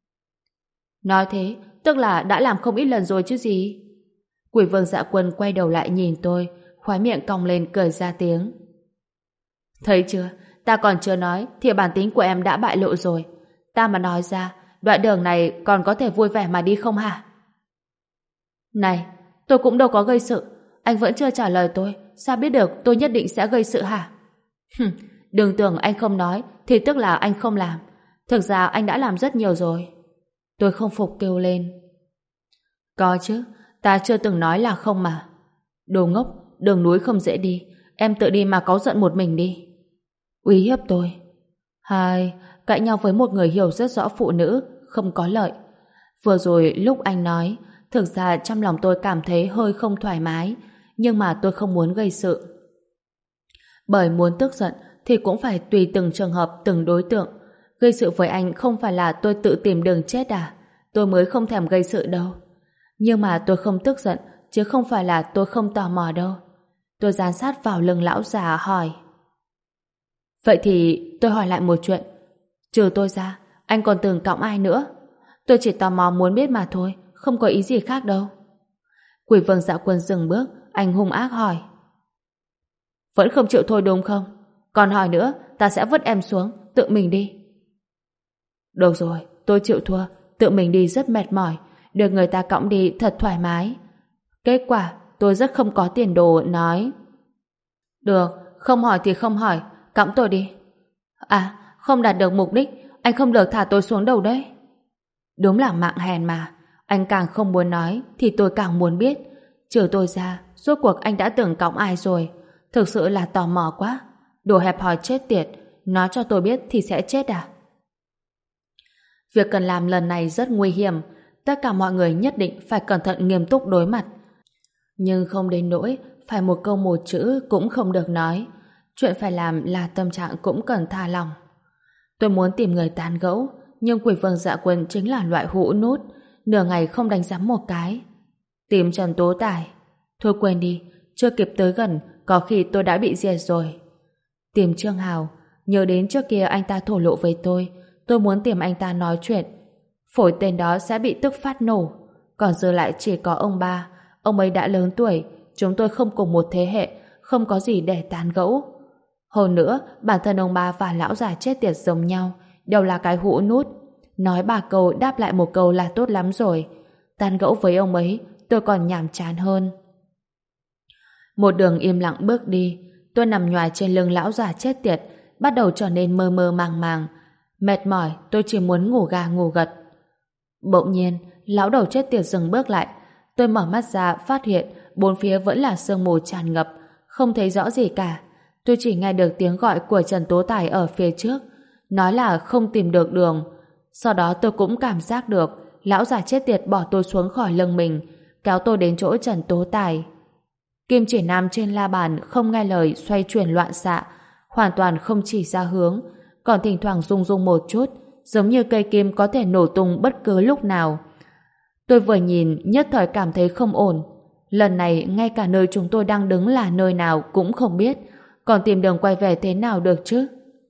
Nói thế, tức là đã làm không ít lần rồi chứ gì? Quỷ vương Dạ Quân quay đầu lại nhìn tôi, khóe miệng cong lên cười ra tiếng. Thấy chưa, ta còn chưa nói thì bản tính của em đã bại lộ rồi. Ta mà nói ra, đoạn đường này còn có thể vui vẻ mà đi không hả? Này, tôi cũng đâu có gây sự. Anh vẫn chưa trả lời tôi, sao biết được tôi nhất định sẽ gây sự hả? Hừm, đừng tưởng anh không nói thì tức là anh không làm. Thực ra anh đã làm rất nhiều rồi. Tôi không phục kêu lên. Có chứ, ta chưa từng nói là không mà. Đồ ngốc, đường núi không dễ đi, em tự đi mà cáu giận một mình đi. Uy hiếp tôi. Hai, cãi nhau với một người hiểu rất rõ phụ nữ không có lợi. Vừa rồi lúc anh nói, thực ra trong lòng tôi cảm thấy hơi không thoải mái, nhưng mà tôi không muốn gây sự. Bởi muốn tức giận thì cũng phải tùy từng trường hợp, từng đối tượng. Gây sự với anh không phải là tôi tự tìm đường chết à? Tôi mới không thèm gây sự đâu. Nhưng mà tôi không tức giận, chứ không phải là tôi không tò mò đâu. Tôi dán sát vào lưng lão già hỏi. Vậy thì tôi hỏi lại một chuyện. Trừ tôi ra, anh còn từng cõng ai nữa? Tôi chỉ tò mò muốn biết mà thôi, không có ý gì khác đâu. Quỷ vương Dạ Quân dừng bước, anh hung ác hỏi. Vẫn không chịu thôi đúng không? Còn hỏi nữa, ta sẽ vứt em xuống, tự mình đi. Được rồi, tôi chịu thua, tự mình đi rất mệt mỏi, được người ta cõng đi thật thoải mái. Kết quả, tôi rất không có tiền đồ, nói. Được, không hỏi thì không hỏi, cõng tôi đi. À, không đạt được mục đích, anh không được thả tôi xuống đâu đấy. Đúng là mạng hèn mà, anh càng không muốn nói thì tôi càng muốn biết. Trừ tôi ra, rốt cuộc anh đã từng cõng ai rồi? Thực sự là tò mò quá. Đồ hẹp hòi chết tiệt, nói cho tôi biết thì sẽ chết à? Việc cần làm lần này rất nguy hiểm, tất cả mọi người nhất định phải cẩn thận nghiêm túc đối mặt. Nhưng không đến nỗi phải một câu một chữ cũng không được nói. Chuyện phải làm là tâm trạng cũng cần thả lỏng. Tôi muốn tìm người tán gẫu, nhưng quỷ vương Dạ Quân chính là loại hũ nút, nửa ngày không đánh giám một cái. Tìm Trần Tố Tài. Thôi quên đi, chưa kịp tới gần, có khi tôi đã bị diệt rồi. Tìm Trương Hào, nhớ đến trước kia anh ta thổ lộ với tôi, tôi muốn tìm anh ta nói chuyện. Phổi tên đó sẽ bị tức phát nổ, còn giờ lại chỉ có ông ba. Ông ấy đã lớn tuổi, chúng tôi không cùng một thế hệ, không có gì để tán gẫu. Hơn nữa, bản thân ông ba và lão già chết tiệt giống nhau, đều là cái hũ nút. Nói ba câu đáp lại một câu là tốt lắm rồi. Tán gẫu với ông ấy, tôi còn nhàm chán hơn. Một đường im lặng bước đi, tôi nằm nhoài trên lưng lão già chết tiệt, bắt đầu trở nên mơ mơ màng màng. Mệt mỏi, tôi chỉ muốn ngủ gà ngủ gật. Bỗng nhiên, lão đầu chết tiệt dừng bước lại. Tôi mở mắt ra, phát hiện bốn phía vẫn là sương mù tràn ngập, không thấy rõ gì cả. Tôi chỉ nghe được tiếng gọi của Trần Tố Tài ở phía trước, nói là không tìm được đường. Sau đó tôi cũng cảm giác được lão già chết tiệt bỏ tôi xuống khỏi lưng mình, kéo tôi đến chỗ Trần Tố Tài. Kim chỉ nam trên la bàn không nghe lời xoay chuyển loạn xạ, hoàn toàn không chỉ ra hướng, còn thỉnh thoảng rung rung một chút, giống như cây kim có thể nổ tung bất cứ lúc nào. Tôi vừa nhìn nhất thời cảm thấy không ổn. Lần này ngay cả nơi chúng tôi đang đứng là nơi nào cũng không biết, còn tìm đường quay về thế nào được chứ?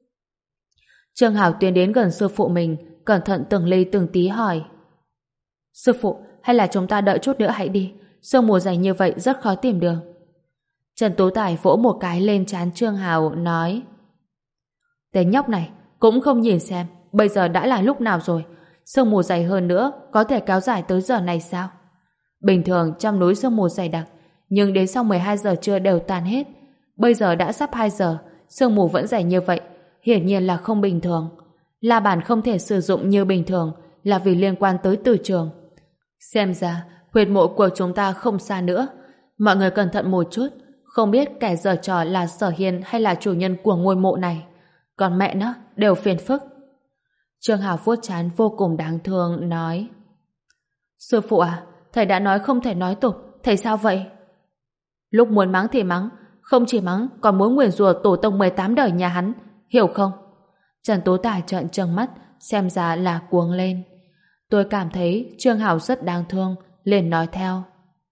Trương Hảo tiến đến gần sư phụ mình, cẩn thận từng ly từng tí hỏi. Sư phụ, hay là chúng ta đợi chút nữa hãy đi, sương mù dày như vậy rất khó tìm đường. Trần Tố Tài vỗ một cái lên trán Trương Hào, nói. Tên nhóc này, cũng không nhìn xem, bây giờ đã là lúc nào rồi, sương mù dày hơn nữa, có thể kéo dài tới giờ này sao? Bình thường trong núi sương mù dày đặc, nhưng đến sau mười hai giờ trưa đều tan hết. Bây giờ đã sắp hai giờ, sương mù vẫn dày như vậy, hiển nhiên là không bình thường. La bàn không thể sử dụng như bình thường là vì liên quan tới từ trường. Xem ra, huyệt mộ của chúng ta không xa nữa. Mọi người cẩn thận một chút, không biết kẻ giở trò là Sở Hiên hay là chủ nhân của ngôi mộ này. Còn mẹ nó, đều phiền phức. Trương Hào vuốt trán vô cùng đáng thương, nói: Sư phụ à, thầy đã nói không thể nói tục, thầy sao vậy? Lúc muốn mắng thì mắng, không chỉ mắng còn muốn nguyền rủa tổ tông mười tám đời nhà hắn, hiểu không? Trần Tố Tài trợn trừng mắt, xem ra là cuống lên. Tôi cảm thấy Trương Hào rất đáng thương, liền nói theo: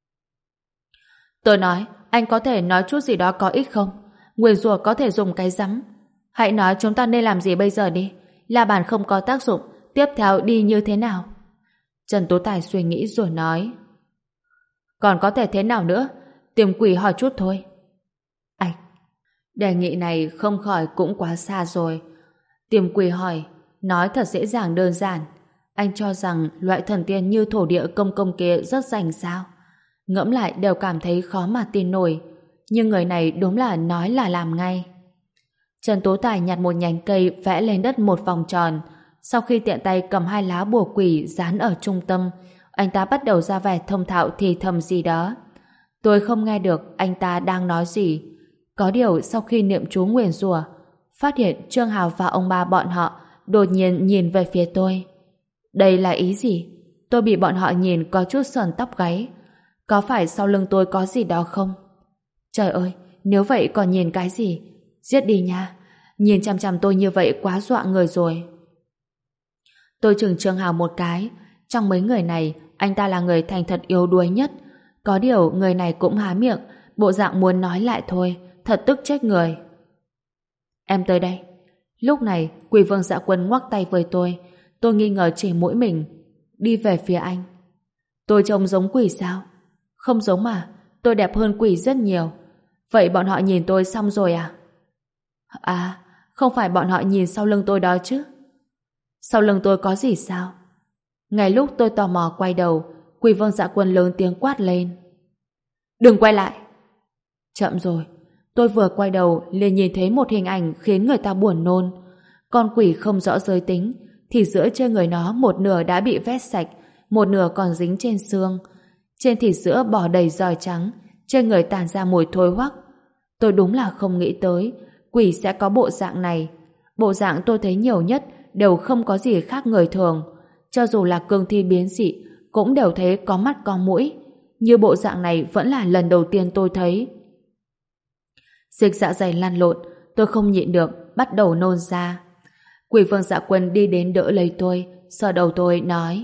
Tôi nói, anh có thể nói chút gì đó có ích không? Nguyền rủa có thể dùng cái rắm. Hãy nói chúng ta nên làm gì bây giờ đi. La bàn không có tác dụng, tiếp theo đi như thế nào? Trần Tố Tài suy nghĩ rồi nói: Còn có thể thế nào nữa? Tìm quỷ hỏi chút thôi. Ảch, đề nghị này không khỏi cũng quá xa rồi. Tìm quỷ hỏi, nói thật dễ dàng đơn giản. Anh cho rằng loại thần tiên như thổ địa công công kia rất rành sao? Ngẫm lại đều cảm thấy khó mà tin nổi. Nhưng người này đúng là nói là làm ngay. Trần Tố Tài nhặt một nhánh cây vẽ lên đất một vòng tròn. Sau khi tiện tay cầm hai lá bùa quỷ dán ở trung tâm, anh ta bắt đầu ra vẻ thông thạo thì thầm gì đó. Tôi không nghe được anh ta đang nói gì. Có điều sau khi niệm chú nguyền rủa, phát hiện Trương Hào và ông ba bọn họ đột nhiên nhìn về phía tôi. Đây là ý gì? Tôi bị bọn họ nhìn có chút sờn tóc gáy. Có phải sau lưng tôi có gì đó không? Trời ơi, nếu vậy còn nhìn cái gì? Giết đi nha. Nhìn chằm chằm tôi như vậy quá dọa người rồi. Tôi chừng Trương Hào một cái. Trong mấy người này, anh ta là người thành thật yếu đuối nhất. Có điều người này cũng há miệng, bộ dạng muốn nói lại thôi, thật tức chết người. Em tới đây. Lúc này, Quỷ Vương Dạ Quân ngoắc tay với tôi. Tôi nghi ngờ chỉ mũi mình. Đi về phía anh. Tôi trông giống quỷ sao? Không giống mà, tôi đẹp hơn quỷ rất nhiều. Vậy bọn họ nhìn tôi xong rồi à? À, không phải bọn họ nhìn sau lưng tôi đó chứ? Sau lưng tôi có gì sao? Ngay lúc tôi tò mò quay đầu, Quỷ Vương Dạ Quân lớn tiếng quát lên: Đừng quay lại! Chậm rồi, tôi vừa quay đầu liền nhìn thấy một hình ảnh khiến người ta buồn nôn. Con quỷ không rõ giới tính, thì giữa trên người nó một nửa đã bị vét sạch, một nửa còn dính trên xương. Trên thịt sữa bò đầy giòi trắng, trên người tản ra mùi thối hoắc. Tôi đúng là không nghĩ tới quỷ sẽ có bộ dạng này. Bộ dạng tôi thấy nhiều nhất đều không có gì khác người thường. Cho dù là cương thi biến dị cũng đều thấy có mắt có mũi. Như bộ dạng này vẫn là lần đầu tiên tôi thấy. Dịch dạ dày lăn lộn, tôi không nhịn được, bắt đầu nôn ra. Quỷ Vương Dạ Quân đi đến đỡ lấy tôi, sờ đầu tôi, nói: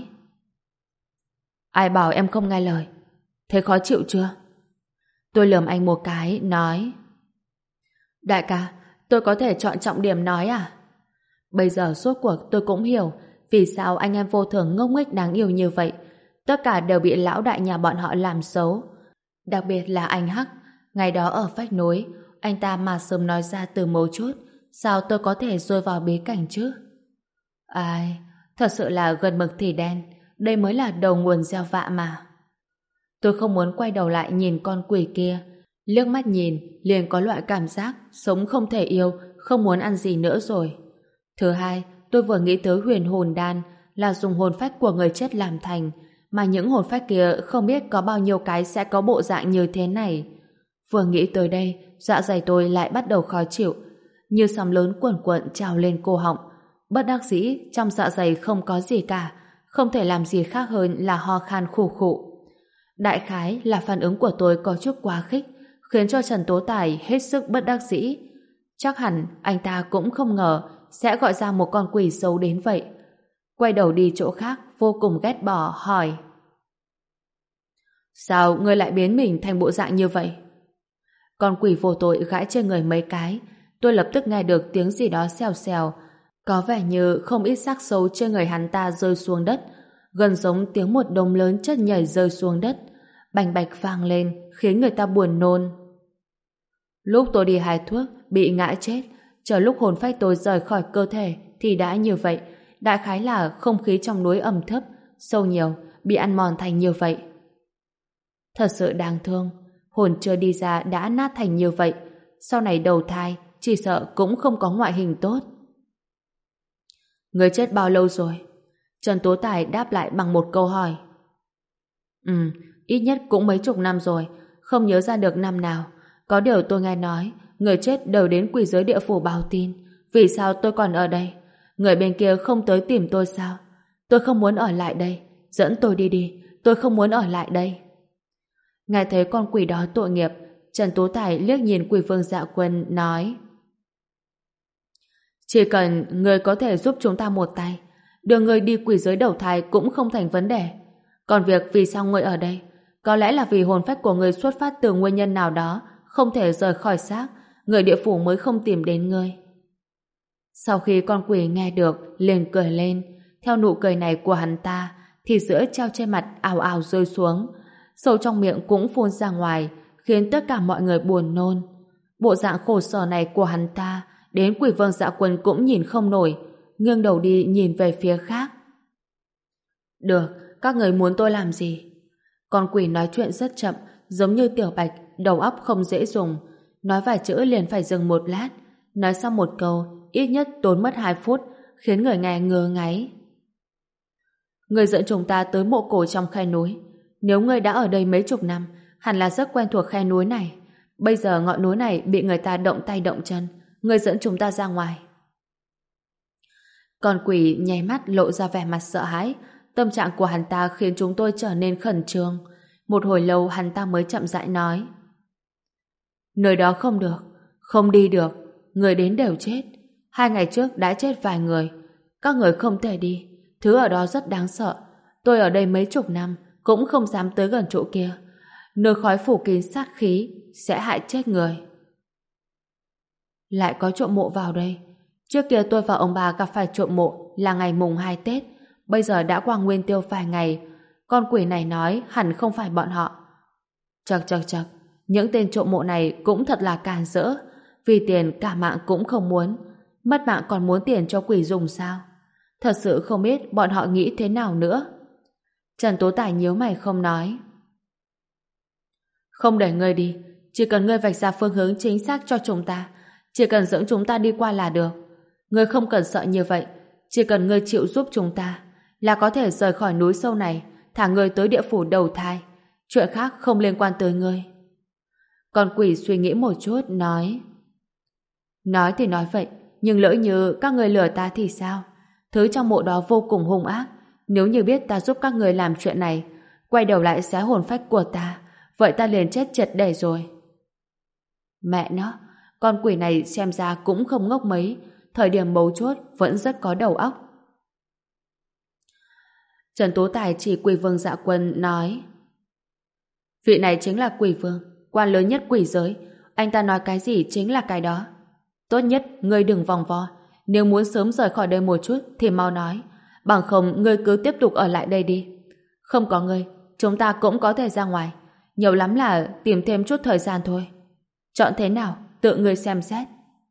Ai bảo em không nghe lời? Thấy khó chịu chưa? Tôi lườm anh một cái, nói: Đại ca, tôi có thể chọn trọng điểm nói à? Bây giờ suốt cuộc tôi cũng hiểu vì sao anh em vô thường ngốc nghếch đáng yêu như vậy. Tất cả đều bị lão đại nhà bọn họ làm xấu. Đặc biệt là anh Hắc. Ngày đó ở vách núi, anh ta mà sớm nói ra từ mấu chốt, sao tôi có thể rơi vào bí cảnh chứ? Ai, thật sự là gần mực thì đen. Đây mới là đầu nguồn gieo vạ mà. Tôi không muốn quay đầu lại nhìn con quỷ kia. Liếc mắt nhìn, liền có loại cảm giác sống không thể yêu, không muốn ăn gì nữa rồi. Thứ hai, tôi vừa nghĩ tới huyền hồn đan là dùng hồn phách của người chết làm thành, mà những hồn phách kia không biết có bao nhiêu cái sẽ có bộ dạng như thế này. Vừa nghĩ tới đây, dạ dày tôi lại bắt đầu khó chịu, như sóng lớn cuồn cuộn trào lên cổ họng. Bất đắc dĩ, trong dạ dày không có gì cả, không thể làm gì khác hơn là ho khan khủ khụ. Đại khái là phản ứng của tôi có chút quá khích, khiến cho Trần Tố Tài hết sức bất đắc dĩ. Chắc hẳn anh ta cũng không ngờ sẽ gọi ra một con quỷ xấu đến vậy. Quay đầu đi chỗ khác, vô cùng ghét bỏ, hỏi: Sao ngươi lại biến mình thành bộ dạng như vậy? Con quỷ vô tội gãi trên người mấy cái, tôi lập tức nghe được tiếng gì đó xèo xèo, có vẻ như không ít xác xấu trên người hắn ta rơi xuống đất, gần giống tiếng một đống lớn chất nhầy rơi xuống đất, bành bạch vang lên, khiến người ta buồn nôn. Lúc tôi đi hái thuốc, bị ngã chết, chờ lúc hồn phách tôi rời khỏi cơ thể thì đã như vậy, đại khái là không khí trong núi ẩm thấp, sâu nhiều, bị ăn mòn thành như vậy. Thật sự đáng thương, hồn chưa đi ra đã nát thành như vậy, sau này đầu thai chỉ sợ cũng không có ngoại hình tốt. Người chết bao lâu rồi? Trần Tố Tài đáp lại bằng một câu hỏi. Ừ, ít nhất cũng mấy chục năm rồi, không nhớ ra được năm nào. Có điều tôi nghe nói, người chết đều đến quỷ giới địa phủ báo tin. Vì sao tôi còn ở đây? Người bên kia không tới tìm tôi sao? Tôi không muốn ở lại đây. Dẫn tôi đi đi, tôi không muốn ở lại đây. Nghe thấy con quỷ đó tội nghiệp, Trần Tố Tài liếc nhìn Quỷ Vương Dạ Quân nói: chỉ cần người có thể giúp chúng ta một tay, đưa người đi quỷ giới đầu thai cũng không thành vấn đề. Còn việc vì sao người ở đây, có lẽ là vì hồn phách của người xuất phát từ nguyên nhân nào đó, không thể rời khỏi xác, người địa phủ mới không tìm đến ngươi. Sau khi con quỷ nghe được, liền cười lên. Theo nụ cười này của hắn ta, thì sữa treo trên mặt ào ào rơi xuống, sâu trong miệng cũng phun ra ngoài, khiến tất cả mọi người buồn nôn. Bộ dạng khổ sở này của hắn ta, đến Quỷ Vương Dạ Quân cũng nhìn không nổi, nghiêng đầu đi nhìn về phía khác. Được, các người muốn tôi làm gì? Con quỷ nói chuyện rất chậm, giống như Tiểu Bạch, đầu óc không dễ dùng. Nói vài chữ liền phải dừng một lát, nói xong một câu, ít nhất tốn mất hai phút, khiến người nghe ngơ ngáy. Người dẫn chúng ta tới mộ cổ trong khe núi. Nếu người đã ở đây mấy chục năm, hẳn là rất quen thuộc khe núi này. Bây giờ ngọn núi này bị người ta động tay động chân, người dẫn chúng ta ra ngoài. Con quỷ nháy mắt lộ ra vẻ mặt sợ hãi. Tâm trạng của hắn ta khiến chúng tôi trở nên khẩn trương. Một hồi lâu hắn ta mới chậm rãi nói: nơi đó không được, không đi được, người đến đều chết. Hai ngày trước đã chết vài người. Các người không thể đi, thứ ở đó rất đáng sợ. Tôi ở đây mấy chục năm cũng không dám tới gần chỗ kia. Nơi khói phủ kín sát khí sẽ hại chết người. Lại có trộm mộ vào đây. Trước kia tôi và ông bà gặp phải trộm mộ là ngày mùng hai Tết. Bây giờ đã qua nguyên tiêu vài ngày. Con quỷ này nói hẳn không phải bọn họ. Chật chật chật, những tên trộm mộ này cũng thật là càn rỡ. Vì tiền cả mạng cũng không muốn. Mất mạng còn muốn tiền cho quỷ dùng sao? Thật sự không biết bọn họ nghĩ thế nào nữa. Trần Tố Tài nhíu mày không nói. Không để ngươi đi, chỉ cần ngươi vạch ra phương hướng chính xác cho chúng ta, chỉ cần dẫn chúng ta đi qua là được. Ngươi không cần sợ như vậy, chỉ cần ngươi chịu giúp chúng ta là có thể rời khỏi núi sâu này, thả ngươi tới địa phủ đầu thai. Chuyện khác không liên quan tới ngươi. Con quỷ suy nghĩ một chút nói: nói thì nói vậy, nhưng lỡ như các ngươi lừa ta thì sao? Thứ trong mộ đó vô cùng hung ác. Nếu như biết ta giúp các người làm chuyện này, quay đầu lại xé hồn phách của ta, vậy ta liền chết triệt để rồi. Mẹ nó, con quỷ này xem ra cũng không ngốc mấy, thời điểm mấu chốt vẫn rất có đầu óc. Trần Tố Tài chỉ Quỷ Vương Dạ Quân nói: vị này chính là quỷ vương, quan lớn nhất quỷ giới, anh ta nói cái gì chính là cái đó. Tốt nhất ngươi đừng vòng vo, nếu muốn sớm rời khỏi đây một chút thì mau nói, bằng không ngươi cứ tiếp tục ở lại đây đi. Không có ngươi, chúng ta cũng có thể ra ngoài, nhiều lắm là tìm thêm chút thời gian thôi. Chọn thế nào, tự ngươi xem xét.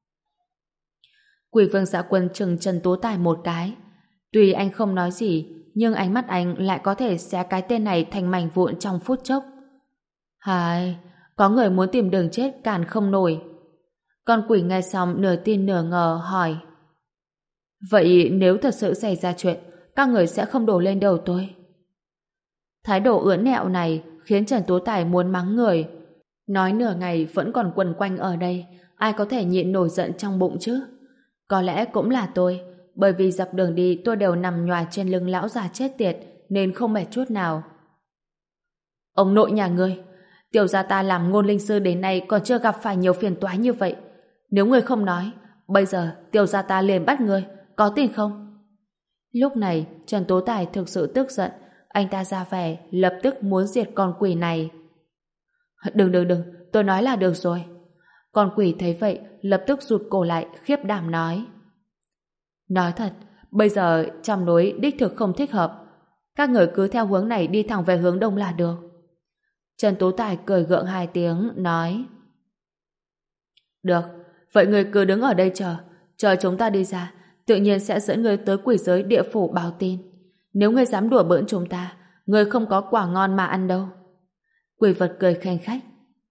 Quỷ Vương Dạ Quân trừng Trần Tố Tài một cái. Tuy anh không nói gì, nhưng ánh mắt anh lại có thể xé cái tên này thành mảnh vụn trong phút chốc. Hài, có người muốn tìm đường chết cản không nổi. Con quỷ nghe xong nửa tin nửa ngờ hỏi: vậy nếu thật sự xảy ra chuyện, các người sẽ không đổ lên đầu tôi? Thái độ ưỡn nẹo này khiến Trần Tố Tài muốn mắng người. Nói nửa ngày vẫn còn quần quanh ở đây, ai có thể nhịn nổi giận trong bụng chứ? Có lẽ cũng là tôi, bởi vì dọc đường đi tôi đều nằm nhòa trên lưng lão già chết tiệt nên không mệt chút nào. Ông nội nhà ngươi, tiểu gia ta làm ngôn linh sư đến nay còn chưa gặp phải nhiều phiền toái như vậy. Nếu ngươi không nói, bây giờ tiểu gia ta liền bắt ngươi, có tin không? Lúc này Trần Tố Tài thực sự tức giận, anh ta ra vẻ lập tức muốn diệt con quỷ này. Đừng đừng đừng, tôi nói là được rồi. Con quỷ thấy vậy lập tức rụt cổ lại, khiếp đảm nói: nói thật, bây giờ trong núi đích thực không thích hợp. Các người cứ theo hướng này đi thẳng về hướng đông là được. Trần Tố Tài cười gượng hai tiếng nói: được, vậy người cứ đứng ở đây chờ, chờ chúng ta đi ra, tự nhiên sẽ dẫn người tới quỷ giới địa phủ báo tin. Nếu ngươi dám đùa bỡn chúng ta, ngươi không có quả ngon mà ăn đâu. Quỷ vật cười khanh khách: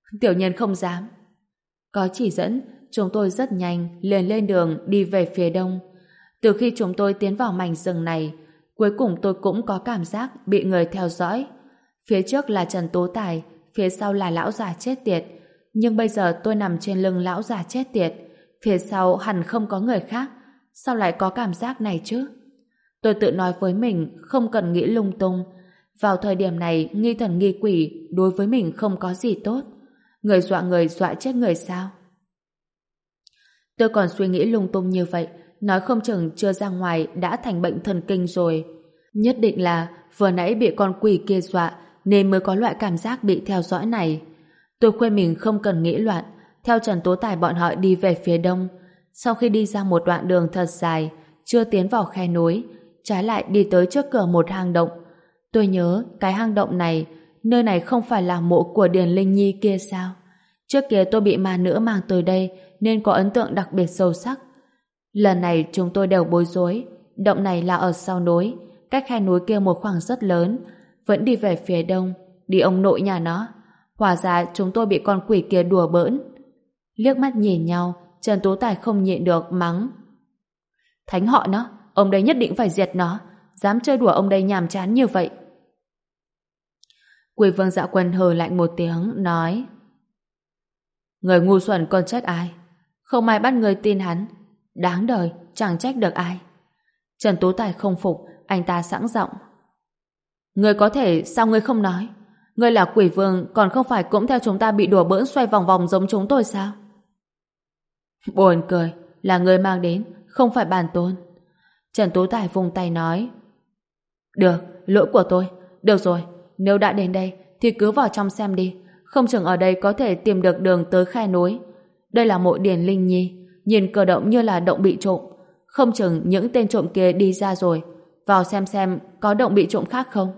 Tiểu nhân không dám. Có chỉ dẫn, chúng tôi rất nhanh liền lên đường đi về phía đông. Từ khi chúng tôi tiến vào mảnh rừng này, cuối cùng tôi cũng có cảm giác bị người theo dõi. Phía trước là Trần Tố Tài, phía sau là lão già chết tiệt. Nhưng bây giờ tôi nằm trên lưng lão già chết tiệt, phía sau hẳn không có người khác. Sao lại có cảm giác này chứ? Tôi tự nói với mình không cần nghĩ lung tung. Vào thời điểm này, nghi thần nghi quỷ đối với mình không có gì tốt. Người dọa người dọa chết người sao? Tôi còn suy nghĩ lung tung như vậy, nói không chừng chưa ra ngoài đã thành bệnh thần kinh rồi. Nhất định là vừa nãy bị con quỷ kia dọa nên mới có loại cảm giác bị theo dõi này. Tôi khuyên mình không cần nghĩ loạn, theo Trần Tố Tài bọn họ đi về phía đông. Sau khi đi ra một đoạn đường thật dài, chưa tiến vào khe núi, trái lại đi tới trước cửa một hang động. Tôi nhớ cái hang động này, nơi này không phải là mộ của Điền Linh Nhi kia sao? Trước kia tôi bị ma nữ mang tới đây nên có ấn tượng đặc biệt sâu sắc. Lần này chúng tôi đều bối rối. Động này là ở sau núi, cách khe núi kia một khoảng rất lớn, vẫn đi về phía đông, đi ông nội nhà nó. Hóa ra chúng tôi bị con quỷ kia đùa bỡn. Liếc mắt nhìn nhau, Trần Tú Tài không nhịn được mắng: Thánh họ nó, ông đây nhất định phải diệt nó, dám chơi đùa ông đây nhàm chán như vậy. Quỷ Vương Dạ Quân hừ lạnh một tiếng, nói: Người ngu xuẩn còn trách ai? Không ai bắt người tin hắn. Đáng đời, chẳng trách được ai. Trần Tú Tài không phục, anh ta sẵn giọng: Người có thể, sao ngươi không nói? Ngươi là quỷ vương, còn không phải cũng theo chúng ta bị đùa bỡn xoay vòng vòng giống chúng tôi sao? Buồn cười, là ngươi mang đến, không phải bản tôn. Trần Tú Tài vung tay nói: Được, lỗi của tôi. Được rồi, nếu đã đến đây thì cứ vào trong xem đi, không chừng ở đây có thể tìm được đường tới khe núi. Đây là mộ Điền Linh Nhi, nhìn cử động như là động bị trộm, không chừng những tên trộm kia đi ra rồi. Vào xem xem có động bị trộm khác không.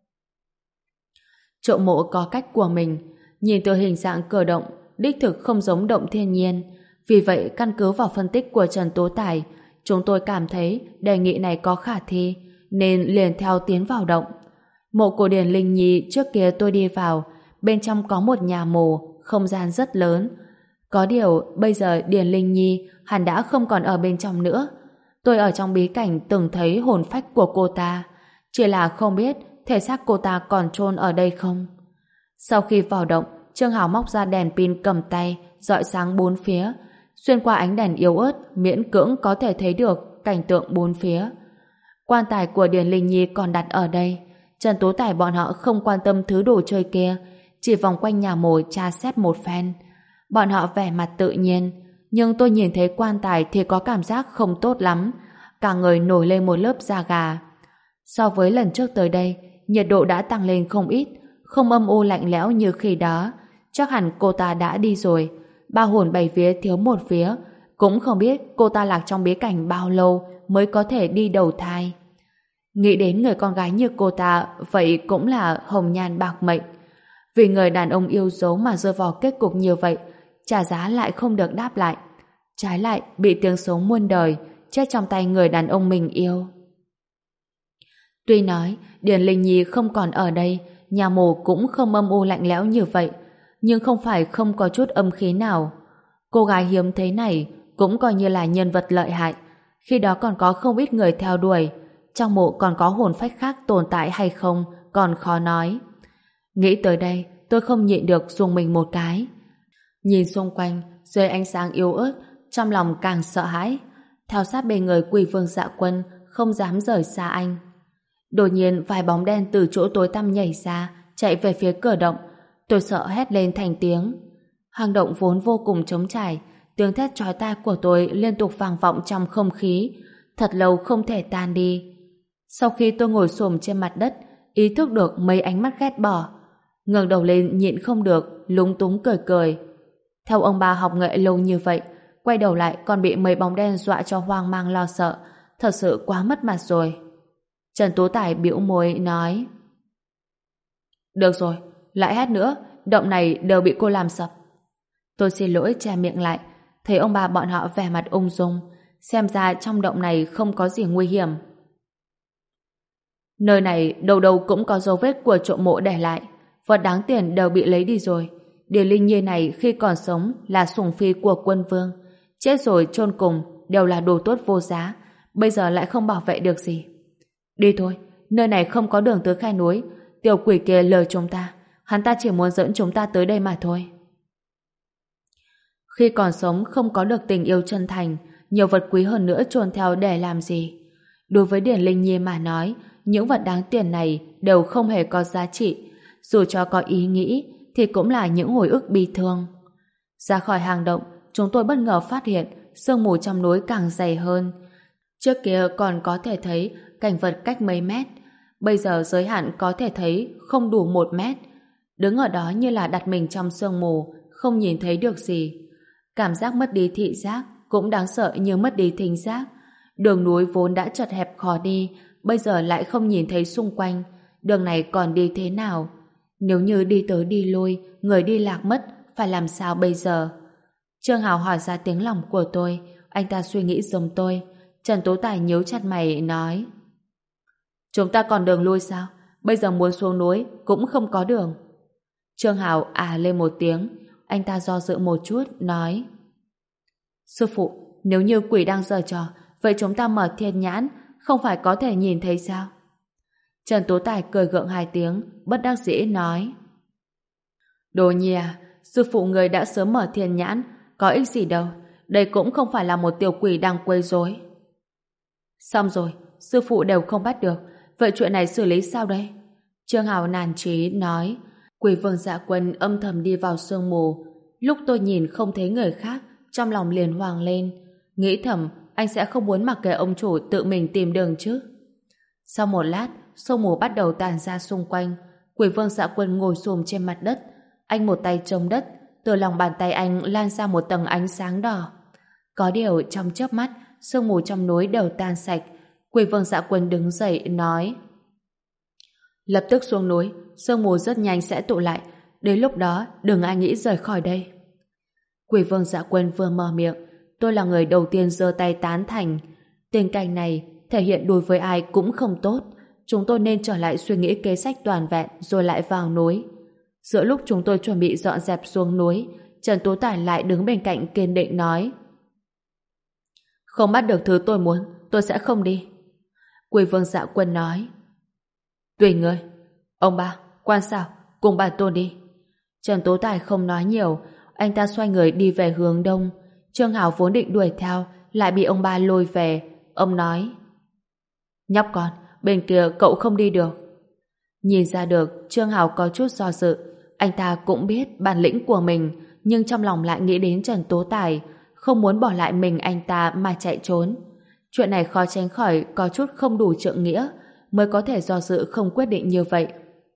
Trộm mộ có cách của mình, nhìn từ hình dạng cử động đích thực không giống động thiên nhiên. Vì vậy căn cứ vào phân tích của Trần Tố Tài, chúng tôi cảm thấy đề nghị này có khả thi, nên liền theo tiến vào động. Mộ của Điền Linh Nhi trước kia tôi đi vào, bên trong có một nhà mồ, không gian rất lớn. Có điều bây giờ Điền Linh Nhi hẳn đã không còn ở bên trong nữa. Tôi ở trong bí cảnh từng thấy hồn phách của cô ta, chỉ là không biết thể xác cô ta còn chôn ở đây không. Sau khi vào động, Trương Hào móc ra đèn pin cầm tay, rọi sáng bốn phía. Xuyên qua ánh đèn yếu ớt, miễn cưỡng có thể thấy được cảnh tượng bốn phía. Quan tài của Điền Linh Nhi còn đặt ở đây. Trần Tố Tài bọn họ không quan tâm thứ đồ chơi kia, chỉ vòng quanh nhà mồ tra xét một phen. Bọn họ vẻ mặt tự nhiên, nhưng tôi nhìn thấy quan tài thì có cảm giác không tốt lắm, cả người nổi lên một lớp da gà. So với lần trước tới đây, nhiệt độ đã tăng lên không ít, không âm u lạnh lẽo như khi đó. Chắc hẳn cô ta đã đi rồi, ba hồn bảy vía thiếu một phía, cũng không biết cô ta lạc trong bí cảnh bao lâu mới có thể đi đầu thai. Nghĩ đến người con gái như cô ta, vậy cũng là hồng nhan bạc mệnh. Vì người đàn ông yêu dấu mà rơi vào kết cục như vậy, trả giá lại không được đáp lại. Trái lại bị tiếng sống muôn đời, chết trong tay người đàn ông mình yêu. Tuy nói Điền Linh Nhi không còn ở đây, nhà mồ cũng không âm u lạnh lẽo như vậy, nhưng không phải không có chút âm khí nào. Cô gái hiếm thế này cũng coi như là nhân vật lợi hại. Khi đó còn có không ít người theo đuổi. Trong mộ còn có hồn phách khác tồn tại hay không còn khó nói. Nghĩ tới đây, tôi không nhịn được rùng mình một cái. Nhìn xung quanh, dưới ánh sáng yếu ớt, trong lòng càng sợ hãi. Theo sát bên người Quỷ Vương Dạ Quân, không dám rời xa anh. Đột nhiên vài bóng đen từ chỗ tối tăm nhảy ra, chạy về phía cửa động. Tôi sợ hét lên thành tiếng. Hang động vốn vô cùng trống trải, tiếng thét chói tai của tôi liên tục vang vọng trong không khí, thật lâu không thể tan đi. Sau khi tôi ngồi xổm trên mặt đất, ý thức được mấy ánh mắt ghét bỏ, ngẩng đầu lên nhịn không được, lúng túng cười cười. Theo ông bà học nghệ lâu như vậy, quay đầu lại còn bị mấy bóng đen dọa cho hoang mang lo sợ, thật sự quá mất mặt rồi. Trần Tú Tài bĩu môi nói: Được rồi, lại hét nữa, động này đều bị cô làm sập. Tôi xin lỗi che miệng lại, thấy ông bà bọn họ vẻ mặt ung dung, xem ra trong động này không có gì nguy hiểm. Nơi này đâu đâu cũng có dấu vết của trộm mộ để lại, vật đáng tiền đều bị lấy đi rồi, Điền Linh Nhi này khi còn sống là sủng phi của quân vương, chết rồi chôn cùng đều là đồ tốt vô giá, bây giờ lại không bảo vệ được gì. Đi thôi, nơi này không có đường tới khe núi, tiểu quỷ kia lừa chúng ta, hắn ta chỉ muốn dẫn chúng ta tới đây mà thôi. Khi còn sống không có được tình yêu chân thành, nhiều vật quý hơn nữa chôn theo để làm gì? Đối với Điền Linh Nhi mà nói, những vật đáng tiền này đều không hề có giá trị, dù cho có ý nghĩ thì cũng là những hồi ức bi thương. Ra khỏi hang động, chúng tôi bất ngờ phát hiện sương mù trong núi càng dày hơn. Trước kia còn có thể thấy cảnh vật cách mấy mét, bây giờ giới hạn có thể thấy không đủ một mét. Đứng ở đó như là đặt mình trong sương mù, không nhìn thấy được gì. Cảm giác mất đi thị giác cũng đáng sợ như mất đi thính giác. Đường núi vốn đã chật hẹp khó đi, bây giờ lại không nhìn thấy xung quanh. Đường này còn đi thế nào? Nếu như đi tới đi lui, người đi lạc mất, phải làm sao bây giờ? Trương Hào hỏi ra tiếng lòng của tôi, anh ta suy nghĩ giống tôi. Trần Tố Tài nhíu chặt mày nói: chúng ta còn đường lui sao? Bây giờ muốn xuống núi cũng không có đường. Trương Hào à lên một tiếng, anh ta do dự một chút nói: sư phụ, nếu như quỷ đang giở trò, vậy chúng ta mở thiên nhãn, không phải có thể nhìn thấy sao? Trần Tố Tài cười gượng hai tiếng, bất đắc dĩ nói: Đồ Nhi à, sư phụ người đã sớm mở thiên nhãn, có ích gì đâu, đây cũng không phải là một tiểu quỷ đang quấy rối. Xong rồi, sư phụ đều không bắt được, vậy chuyện này xử lý sao đây? Trương Hào nản chí nói. Quỷ vương Dạ Quân âm thầm đi vào sương mù. Lúc tôi nhìn không thấy người khác, trong lòng liền hoang lên, nghĩ thầm anh sẽ không muốn mặc kệ ông chủ tự mình tìm đường chứ. Sau một lát, sương mù bắt đầu tàn ra xung quanh. Quỷ vương Dạ Quân ngồi xổm trên mặt đất, anh một tay chống đất, từ lòng bàn tay anh lan ra một tầng ánh sáng đỏ. Có điều trong chớp mắt, sương mù trong núi đều tan sạch. Quỷ vương Dạ Quân đứng dậy nói: lập tức xuống núi, sương mù rất nhanh sẽ tụ lại, đến lúc đó đừng ai nghĩ rời khỏi đây. Quỷ vương Dạ Quân vừa mở miệng, tôi là người đầu tiên giơ tay tán thành. Tình cảnh này thể hiện đối với ai cũng không tốt, chúng tôi nên trở lại suy nghĩ kế sách toàn vẹn rồi lại vào núi. Giữa lúc chúng tôi chuẩn bị dọn dẹp xuống núi, Trần Tố Tài lại đứng bên cạnh kiên định nói: không bắt được thứ tôi muốn, tôi sẽ không đi. Quỷ vương Dạ Quân nói: tùy ngươi. Ông ba, quan sao, cùng bà tôi đi. Trần Tố Tài không nói nhiều, anh ta xoay người đi về hướng đông. Trương Hào vốn định đuổi theo, lại bị ông ba lôi về. Ông nói: nhóc con, bên kia cậu không đi được. Nhìn ra được Trương Hào có chút do dự. Anh ta cũng biết bản lĩnh của mình, nhưng trong lòng lại nghĩ đến Trần Tố Tài, không muốn bỏ lại mình anh ta mà chạy trốn. Chuyện này khó tránh khỏi có chút không đủ trượng nghĩa, mới có thể do dự không quyết định như vậy.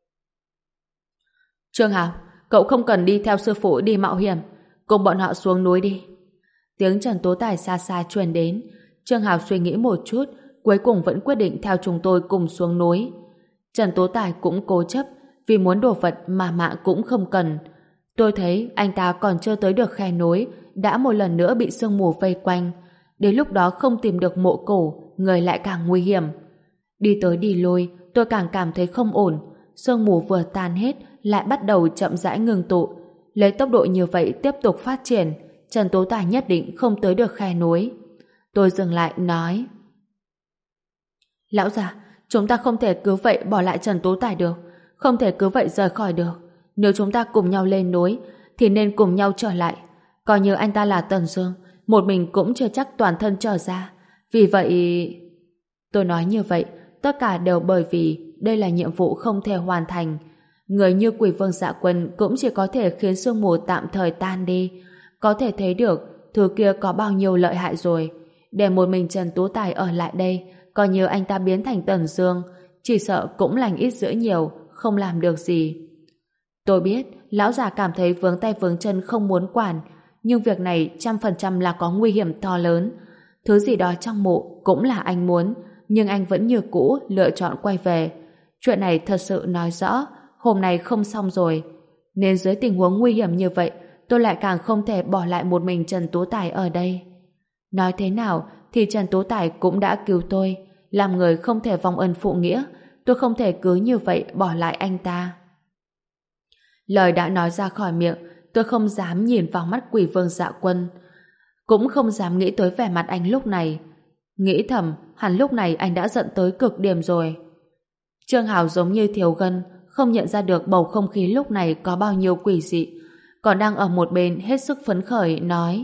Trương Hào, cậu không cần đi theo sư phụ đi mạo hiểm, cùng bọn họ xuống núi đi. Tiếng Trần Tố Tài xa xa truyền đến. Trương Hào suy nghĩ một chút, cuối cùng vẫn quyết định theo chúng tôi cùng xuống núi. Trần Tố Tài cũng cố chấp, vì muốn đồ vật mà mạng cũng không cần. Tôi thấy anh ta còn chưa tới được khe núi, đã một lần nữa bị sương mù vây quanh. Đến lúc đó không tìm được mộ cổ, người lại càng nguy hiểm. Đi tới đi lui, tôi càng cảm thấy không ổn. Sương mù vừa tan hết, lại bắt đầu chậm rãi ngừng tụ. Lấy tốc độ như vậy tiếp tục phát triển, Trần Tố Tài nhất định không tới được khe núi. Tôi dừng lại nói: lão già, chúng ta không thể cứ vậy bỏ lại Trần Tố Tài được, không thể cứ vậy rời khỏi được. Nếu chúng ta cùng nhau lên núi, thì nên cùng nhau trở lại. Coi như anh ta là Tần Dương, một mình cũng chưa chắc toàn thân trở ra. Vì vậy... Tôi nói như vậy, tất cả đều bởi vì đây là nhiệm vụ không thể hoàn thành. Người như Quỷ vương Dạ Quân cũng chỉ có thể khiến sương mù tạm thời tan đi. Có thể thấy được thứ kia có bao nhiêu lợi hại rồi. Để một mình Trần Tú Tài ở lại đây, coi như anh ta biến thành Tần Dương, chỉ sợ cũng lành ít dữ nhiều, không làm được gì. Tôi biết lão già cảm thấy vướng tay vướng chân không muốn quản, nhưng việc này trăm phần trăm là có nguy hiểm to lớn. Thứ gì đó trong mộ cũng là anh muốn, nhưng anh vẫn như cũ lựa chọn quay về. Chuyện này thật sự nói rõ hôm nay không xong rồi, nên dưới tình huống nguy hiểm như vậy, tôi lại càng không thể bỏ lại một mình Trần Tú Tài ở đây. Nói thế nào thì Trần Tú Tài cũng đã cứu tôi, làm người không thể vong ân phụ nghĩa, tôi không thể cứ như vậy bỏ lại anh ta. Lời đã nói ra khỏi miệng, tôi không dám nhìn vào mắt Quỷ Vương Dạ Quân, cũng không dám nghĩ tới vẻ mặt anh lúc này. Nghĩ thầm, hẳn lúc này anh đã giận tới cực điểm rồi. Trương Hào giống như thiếu gân, không nhận ra được bầu không khí lúc này có bao nhiêu quỷ dị, còn đang ở một bên hết sức phấn khởi nói: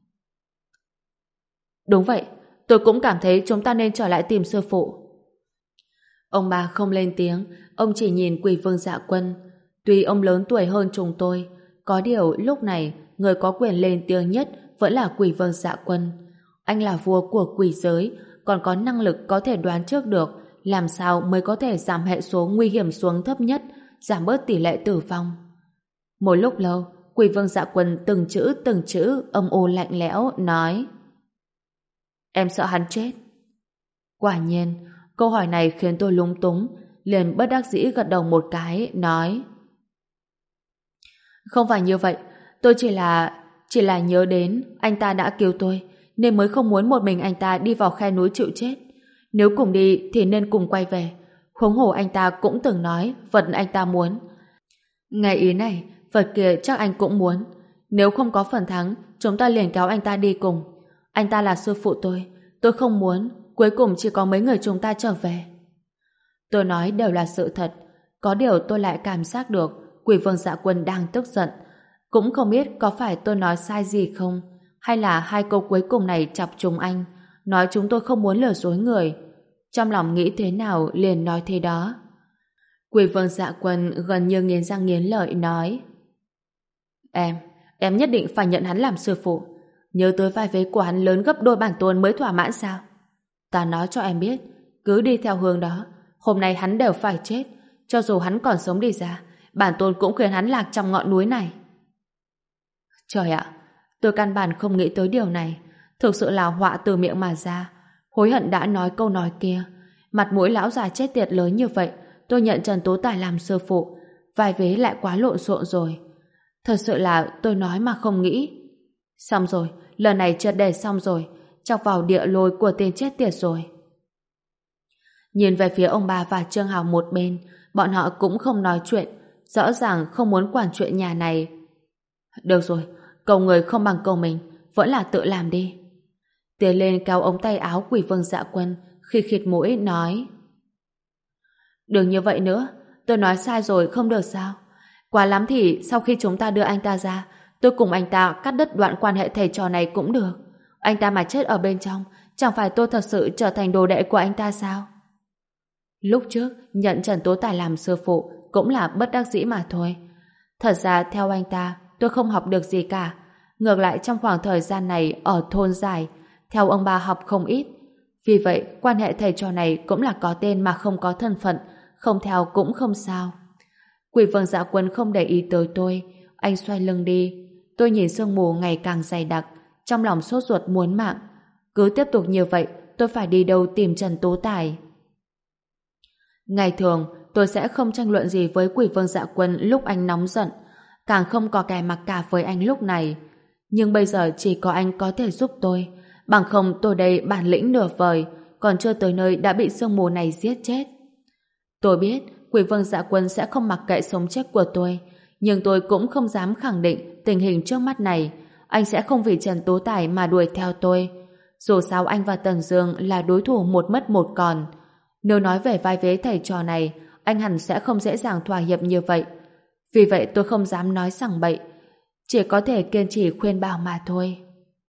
đúng vậy, tôi cũng cảm thấy chúng ta nên trở lại tìm sư phụ. Ông bà không lên tiếng, ông chỉ nhìn Quỷ Vương Dạ Quân. Tuy ông lớn tuổi hơn chúng tôi, có điều lúc này người có quyền lên tiếng nhất vẫn là Quỷ Vương Dạ Quân. Anh là vua của quỷ giới, còn có năng lực có thể đoán trước được làm sao mới có thể giảm hệ số nguy hiểm xuống thấp nhất, giảm bớt tỷ lệ tử vong. Một lúc lâu, Quỷ Vương Dạ Quân từng chữ từng chữ âm u lạnh lẽo nói: em sợ hắn chết. Quả nhiên, câu hỏi này khiến tôi lúng túng, liền bất đắc dĩ gật đầu một cái, nói: không phải như vậy, tôi chỉ là chỉ là nhớ đến anh ta đã cứu tôi, nên mới không muốn một mình anh ta đi vào khe núi chịu chết. Nếu cùng đi thì nên cùng quay về. Huống hồ anh ta cũng từng nói vật anh ta muốn. Nghe ý này, vật kia chắc anh cũng muốn. Nếu không có phần thắng, chúng ta liền kéo anh ta đi cùng. Anh ta là sư phụ tôi, tôi không muốn cuối cùng chỉ có mấy người chúng ta trở về. Tôi nói đều là sự thật, có điều tôi lại cảm giác được Quỷ Vương Dạ Quân đang tức giận. Cũng không biết có phải tôi nói sai gì không, hay là hai câu cuối cùng này chọc trúng anh, nói chúng tôi không muốn lừa dối người. Trong lòng nghĩ thế nào liền nói thế đó. Quỷ Vương Dạ Quân gần như nghiến răng nghiến lợi nói: Em, em nhất định phải nhận hắn làm sư phụ. Nhớ tới vai vế của hắn lớn gấp đôi bản tôn mới thỏa mãn sao? Ta nói cho em biết, cứ đi theo hướng đó, hôm nay hắn đều phải chết. Cho dù hắn còn sống đi ra, bản tôn cũng khiến hắn lạc trong ngọn núi này. Trời ạ, tôi căn bản không nghĩ tới điều này. Thực sự là họa từ miệng mà ra. Hối hận đã nói câu nói kia. Mặt mũi lão già chết tiệt lớn như vậy, tôi nhận Trần Tố Tài làm sư phụ, vai vế lại quá lộn xộn rồi. Thật sự là tôi nói mà không nghĩ. Xong rồi, lần này triệt để xong rồi, chọc vào địa lôi của tên chết tiệt rồi. Nhìn về phía ông bà và Trương Hào một bên, bọn họ cũng không nói chuyện, rõ ràng không muốn quản chuyện nhà này. Được rồi, cầu người không bằng cầu mình, vẫn là tự làm đi. Tiến lên kéo ống tay áo Quỷ Vương Dạ Quân, khi khịt mũi nói: đừng như vậy nữa, tôi nói sai rồi không được sao? Quá lắm thì sau khi chúng ta đưa anh ta ra, tôi cùng anh ta cắt đứt đoạn quan hệ thầy trò này cũng được. Anh ta mà chết ở bên trong, chẳng phải tôi thật sự trở thành đồ đệ của anh ta sao? Lúc trước nhận Trần Tố Tài làm sư phụ cũng là bất đắc dĩ mà thôi. Thật ra theo anh ta, tôi không học được gì cả. Ngược lại trong khoảng thời gian này ở thôn dài, theo ông bà học không ít. Vì vậy quan hệ thầy trò này cũng là có tên mà không có thân phận, không theo cũng không sao. Quỷ Vương Dạ Quân không để ý tới tôi, anh xoay lưng đi. Tôi nhìn sương mù ngày càng dày đặc, trong lòng sốt ruột muốn mạng. Cứ tiếp tục như vậy, tôi phải đi đâu tìm Trần Tố Tài? Ngày thường, tôi sẽ không tranh luận gì với Quỷ Vương Dạ Quân lúc anh nóng giận, càng không có kẻ mặc cả với anh lúc này. Nhưng bây giờ chỉ có anh có thể giúp tôi, bằng không tôi đây bản lĩnh nửa vời, còn chưa tới nơi đã bị sương mù này giết chết. Tôi biết Quỷ Vương Dạ Quân sẽ không mặc kệ sống chết của tôi, nhưng tôi cũng không dám khẳng định tình hình trước mắt này anh sẽ không vì Trần Tố Tài mà đuổi theo tôi. Dù sao anh và Tần Dương là đối thủ một mất một còn. Nếu nói về vai vế thầy trò này, anh hẳn sẽ không dễ dàng thỏa hiệp như vậy. Vì vậy tôi không dám nói sằng bậy, chỉ có thể kiên trì khuyên bảo mà thôi.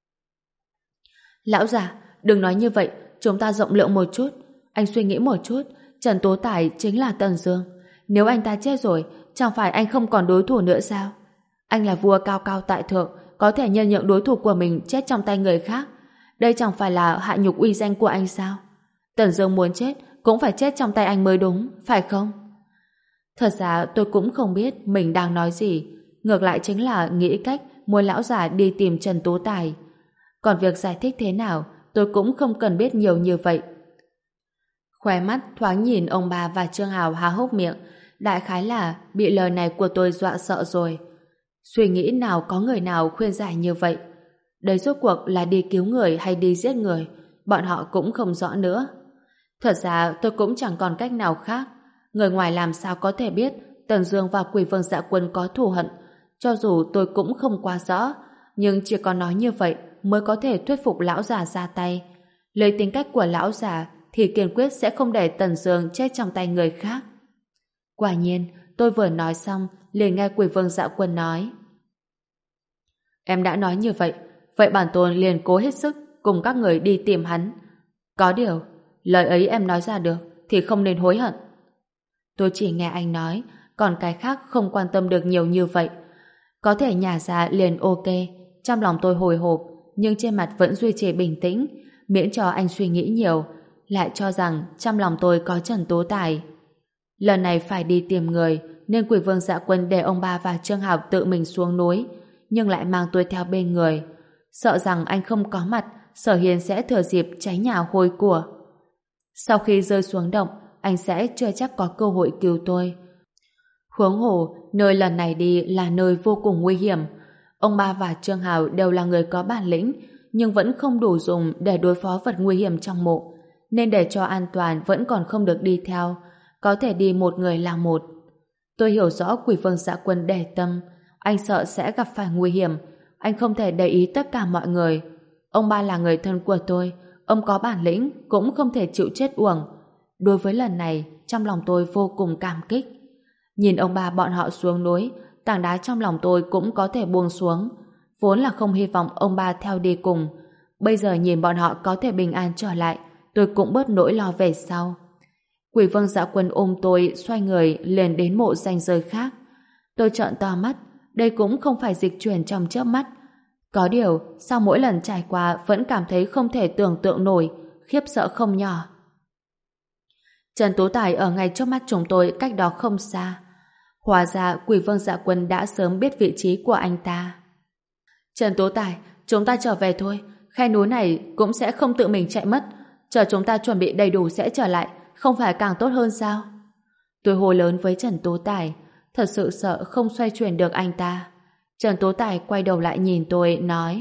Lão già, đừng nói như vậy, chúng ta rộng lượng một chút. Anh suy nghĩ một chút, Trần Tố Tài chính là Tần Dương. Nếu anh ta chết rồi, chẳng phải anh không còn đối thủ nữa sao? Anh là vua cao cao tại thượng, có thể nhân nhượng đối thủ của mình chết trong tay người khác. Đây chẳng phải là hạ nhục uy danh của anh sao? Tần Dương muốn chết cũng phải chết trong tay anh mới đúng, phải không? Thật ra tôi cũng không biết mình đang nói gì, ngược lại chính là nghĩ cách muốn lão già đi tìm Trần Tố Tài. Còn việc giải thích thế nào, tôi cũng không cần biết nhiều như vậy. Khóe mắt thoáng nhìn ông bà và Trương Hào há hốc miệng, đại khái là bị lời này của tôi dọa sợ rồi. Suy nghĩ nào có người nào khuyên giải như vậy. Đây rốt cuộc là đi cứu người hay đi giết người, bọn họ cũng không rõ nữa. Thật ra tôi cũng chẳng còn cách nào khác. Người ngoài làm sao có thể biết Tần Dương và Quỷ Vương Dạ Quân có thù hận, Cho dù tôi cũng không quá rõ, nhưng chỉ có nói như vậy mới có thể thuyết phục lão già ra tay. Lấy tính cách của lão già thì kiên quyết sẽ không để Tần Dương chết trong tay người khác. Quả nhiên, tôi vừa nói xong, liền nghe Quỷ Vương Dạ Quân nói: Em đã nói như vậy, vậy bản tôn liền cố hết sức cùng các người đi tìm hắn. Có điều, lời ấy em nói ra được thì không nên hối hận. Tôi chỉ nghe anh nói, còn cái khác không quan tâm được nhiều như vậy. Có thể nhả ra liền ok, trong lòng tôi hồi hộp, nhưng trên mặt vẫn duy trì bình tĩnh, miễn cho anh suy nghĩ nhiều, lại cho rằng trong lòng tôi có Trần Tố Tài. Lần này phải đi tìm người, nên Quỷ Vương Dạ Quân để ông ba và Trương Hào tự mình xuống núi, nhưng lại mang tôi theo bên người, sợ rằng anh không có mặt, Sở Hiên sẽ thừa dịp cháy nhà hôi của. Sau khi rơi xuống động, anh sẽ chưa chắc có cơ hội cứu tôi. Huống hồ, nơi lần này đi là nơi vô cùng nguy hiểm. Ông ba và Trương Hào đều là người có bản lĩnh, nhưng vẫn không đủ dùng để đối phó vật nguy hiểm trong mộ, nên để cho an toàn vẫn còn không được đi theo, có thể đi một người là một. Tôi hiểu rõ Quỷ Vương Dạ Quân để tâm, anh sợ sẽ gặp phải nguy hiểm, anh không thể để ý tất cả mọi người. Ông ba là người thân của tôi, ông có bản lĩnh cũng không thể chịu chết uổng. Đối với lần này, trong lòng tôi vô cùng cảm kích. Nhìn ông bà bọn họ xuống núi, tảng đá trong lòng tôi cũng có thể buông xuống. Vốn là không hy vọng ông bà theo đi cùng. Bây giờ nhìn bọn họ có thể bình an trở lại, tôi cũng bớt nỗi lo về sau. Quỷ Vương Dạ Quân ôm tôi, xoay người liền đến mộ ranh giới khác. Tôi trợn to mắt, đây cũng không phải dịch chuyển trong chớp mắt. Có điều, sau mỗi lần trải qua vẫn cảm thấy không thể tưởng tượng nổi, khiếp sợ không nhỏ. Trần Tú Tài ở ngay trước mắt chúng tôi, cách đó không xa. Hóa ra Quỷ Vương Dạ Quân đã sớm biết vị trí của anh ta. Trần Tú Tài, chúng ta trở về thôi. Khe núi này cũng sẽ không tự mình chạy mất. Chờ chúng ta chuẩn bị đầy đủ sẽ trở lại, không phải càng tốt hơn sao? Tôi hô lớn với Trần Tú Tài, thật sự sợ không xoay chuyển được anh ta. Trần Tú Tài quay đầu lại nhìn tôi, nói: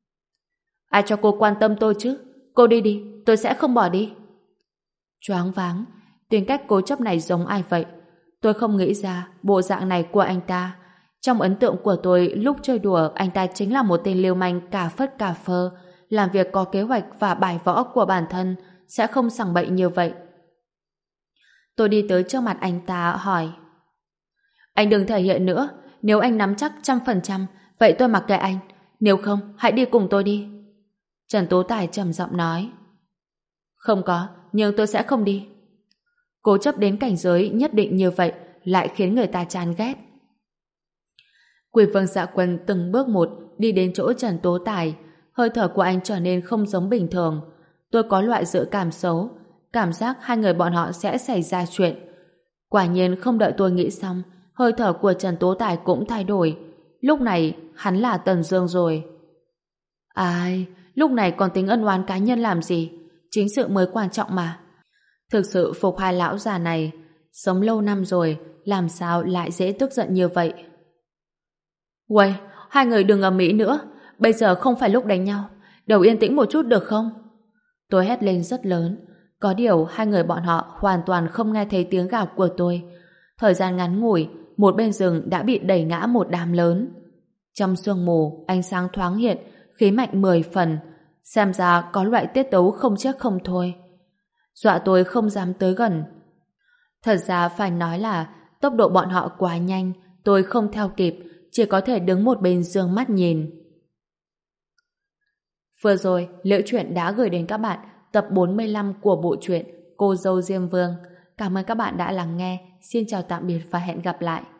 Ai cho cô quan tâm tôi chứ? Cô đi đi, tôi sẽ không bỏ đi. Choáng váng, tính cách cố chấp này giống ai vậy? Tôi không nghĩ ra bộ dạng này của anh ta. Trong ấn tượng của tôi, lúc chơi đùa, anh ta chính là một tên lưu manh cà phất cà phơ, làm việc có kế hoạch và bài võ của bản thân, sẽ không sằng bậy như vậy. Tôi đi tới trước mặt anh ta hỏi: Anh đừng thể hiện nữa, nếu anh nắm chắc trăm phần trăm, vậy tôi mặc kệ anh, nếu không, hãy đi cùng tôi đi. Trần Tố Tài trầm giọng nói: Không có, nhưng tôi sẽ không đi. Cố chấp đến cảnh giới nhất định như vậy lại khiến người ta chán ghét. Quỷ Vương Dạ Quân từng bước một đi đến chỗ Trần Tố Tài, hơi thở của anh trở nên không giống bình thường. Tôi có loại dự cảm xấu, cảm giác hai người bọn họ sẽ xảy ra chuyện. Quả nhiên không đợi tôi nghĩ xong, hơi thở của Trần Tố Tài cũng thay đổi. Lúc này hắn là Tần Dương rồi. Ai, lúc này còn tính ân oán cá nhân làm gì? Chính sự mới quan trọng mà. Thực sự phục hai lão già này, sống lâu năm rồi, làm sao lại dễ tức giận như vậy? Uầy, hai người đừng ầm ĩ nữa, bây giờ không phải lúc đánh nhau, đầu yên tĩnh một chút được không? Tôi hét lên rất lớn, có điều hai người bọn họ hoàn toàn không nghe thấy tiếng gào của tôi. Thời gian ngắn ngủi, một bên rừng đã bị đẩy ngã một đám lớn. Trong sương mù, ánh sáng thoáng hiện, khí mạnh mười phần, xem ra có loại tiết tấu không chết không thôi. Dọa tôi không dám tới gần. Thật ra phải nói là tốc độ bọn họ quá nhanh, tôi không theo kịp, chỉ có thể đứng một bên dương mắt nhìn. Vừa rồi, Liễu Chuyện đã gửi đến các bạn tập bốn mươi lăm của bộ truyện Cô Dâu Diêm Vương. Cảm ơn các bạn đã lắng nghe. Xin chào tạm biệt và hẹn gặp lại.